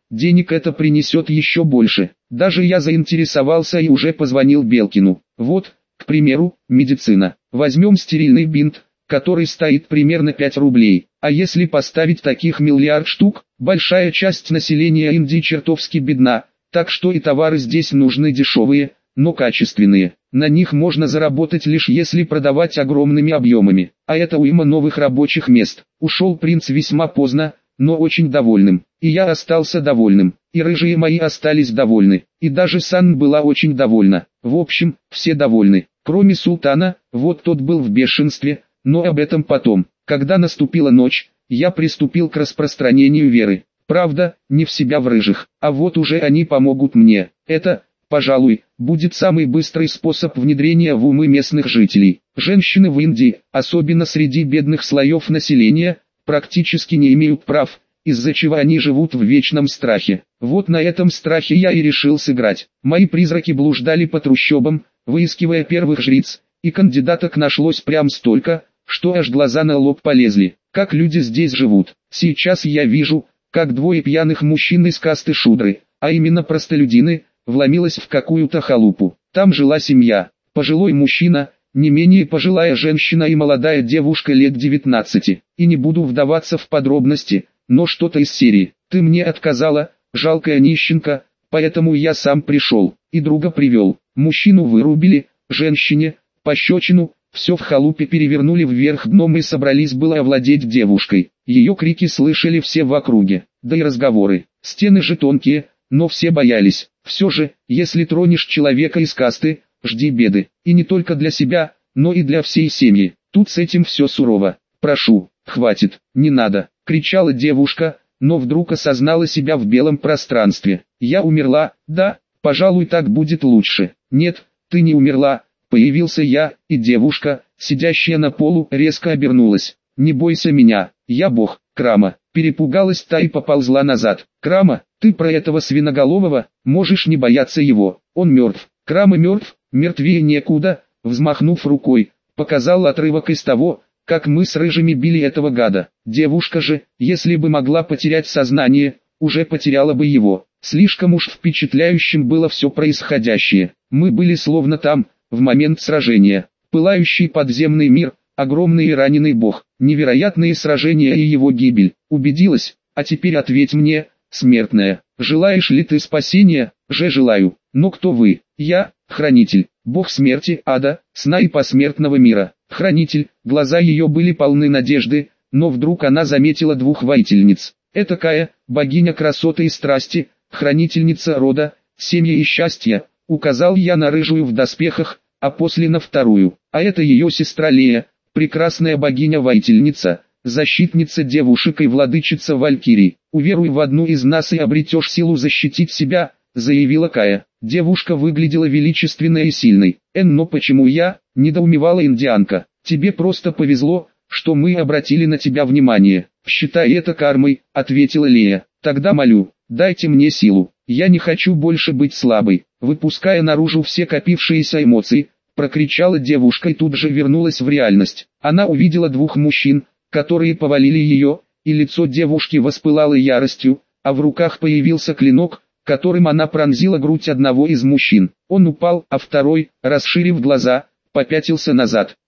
денег это принесет еще больше. Даже я заинтересовался и уже позвонил Белкину. Вот, к примеру, медицина. Возьмем стерильный бинт, который стоит примерно пять рублей. А если поставить таких миллиард штук, большая часть населения Индии чертовски бедна, так что и товары здесь нужны дешевые, но качественные. На них можно заработать лишь если продавать огромными объемами. А это уйма новых рабочих мест. Ушел принц весьма поздно, но очень довольным. И я остался довольным. И рыжие мои остались довольны. И даже Сан была очень довольна. В общем, все довольны. Кроме султана, вот тот был в бешенстве, но об этом потом. Когда наступила ночь, я приступил к распространению веры. Правда, не в себя в рыжих, а вот уже они помогут мне. Это, пожалуй, будет самый быстрый способ внедрения в умы местных жителей. Женщины в Индии, особенно среди бедных слоев населения, практически не имеют прав, из-за чего они живут в вечном страхе. Вот на этом страхе я и решил сыграть. Мои призраки блуждали по трущобам, выискивая первых жриц, и кандидаток нашлось прям столько, что аж глаза на лоб полезли. Как люди здесь живут. Сейчас я вижу, как двое пьяных мужчин из касты шудры, а именно простолюдины, вломилась в какую-то халупу. Там жила семья, пожилой мужчина, не менее пожилая женщина и молодая девушка лет девятнадцати. И не буду вдаваться в подробности, но что-то из серии «Ты мне отказала, жалкая нищенка, поэтому я сам пришел, и друга привел». Мужчину вырубили, женщине – пощечину, все в халупе перевернули вверх дном и собрались было овладеть девушкой. Ее крики слышали все в округе, да и разговоры. Стены же тонкие, но все боялись. Все же, если тронешь человека из касты, жди беды. И не только для себя, но и для всей семьи. Тут с этим все сурово. «Прошу, хватит, не надо», — кричала девушка, но вдруг осознала себя в белом пространстве. «Я умерла, да, пожалуй, так будет лучше». «Нет, ты не умерла». Появился я, и девушка, сидящая на полу, резко обернулась. «Не бойся меня, я бог, Крама». Перепугалась та и поползла назад. «Крама, ты про этого свиноголового, можешь не бояться его, он мертв». Крама мертв, мертвее некуда, взмахнув рукой, показал отрывок из того, как мы с рыжими били этого гада. Девушка же, если бы могла потерять сознание, уже потеряла бы его. Слишком уж впечатляющим было все происходящее. Мы были словно там, в момент сражения. Пылающий подземный мир, огромный и раненый бог, невероятные сражения и его гибель. Убедилась? А теперь ответь мне, смертная, желаешь ли ты спасения? Же желаю. Но кто вы? Я, хранитель, бог смерти, ада, сна и посмертного мира. Хранитель, глаза ее были полны надежды, но вдруг она заметила двух воительниц. Этакая, богиня красоты и страсти, хранительница рода, семьи и счастья, указал я на рыжую в доспехах, а после на вторую. А это ее сестра Лея, прекрасная богиня-воительница, защитница девушек и владычица Валькирий. Уверуй в одну из нас и обретешь силу защитить себя, заявила Кая. Девушка выглядела величественной и сильной. «Эн, но почему я?» – недоумевала индианка. «Тебе просто повезло, что мы обратили на тебя внимание. Считай это кармой», – ответила Лея. «Тогда молю, дайте мне силу. Я не хочу больше быть слабой». Выпуская наружу все копившиеся эмоции, прокричала девушка и тут же вернулась в реальность. Она увидела двух мужчин, которые повалили ее, и лицо девушки воспылало яростью, а в руках появился клинок, которым она пронзила грудь одного из мужчин. Он упал, а второй, расширив глаза, попятился назад.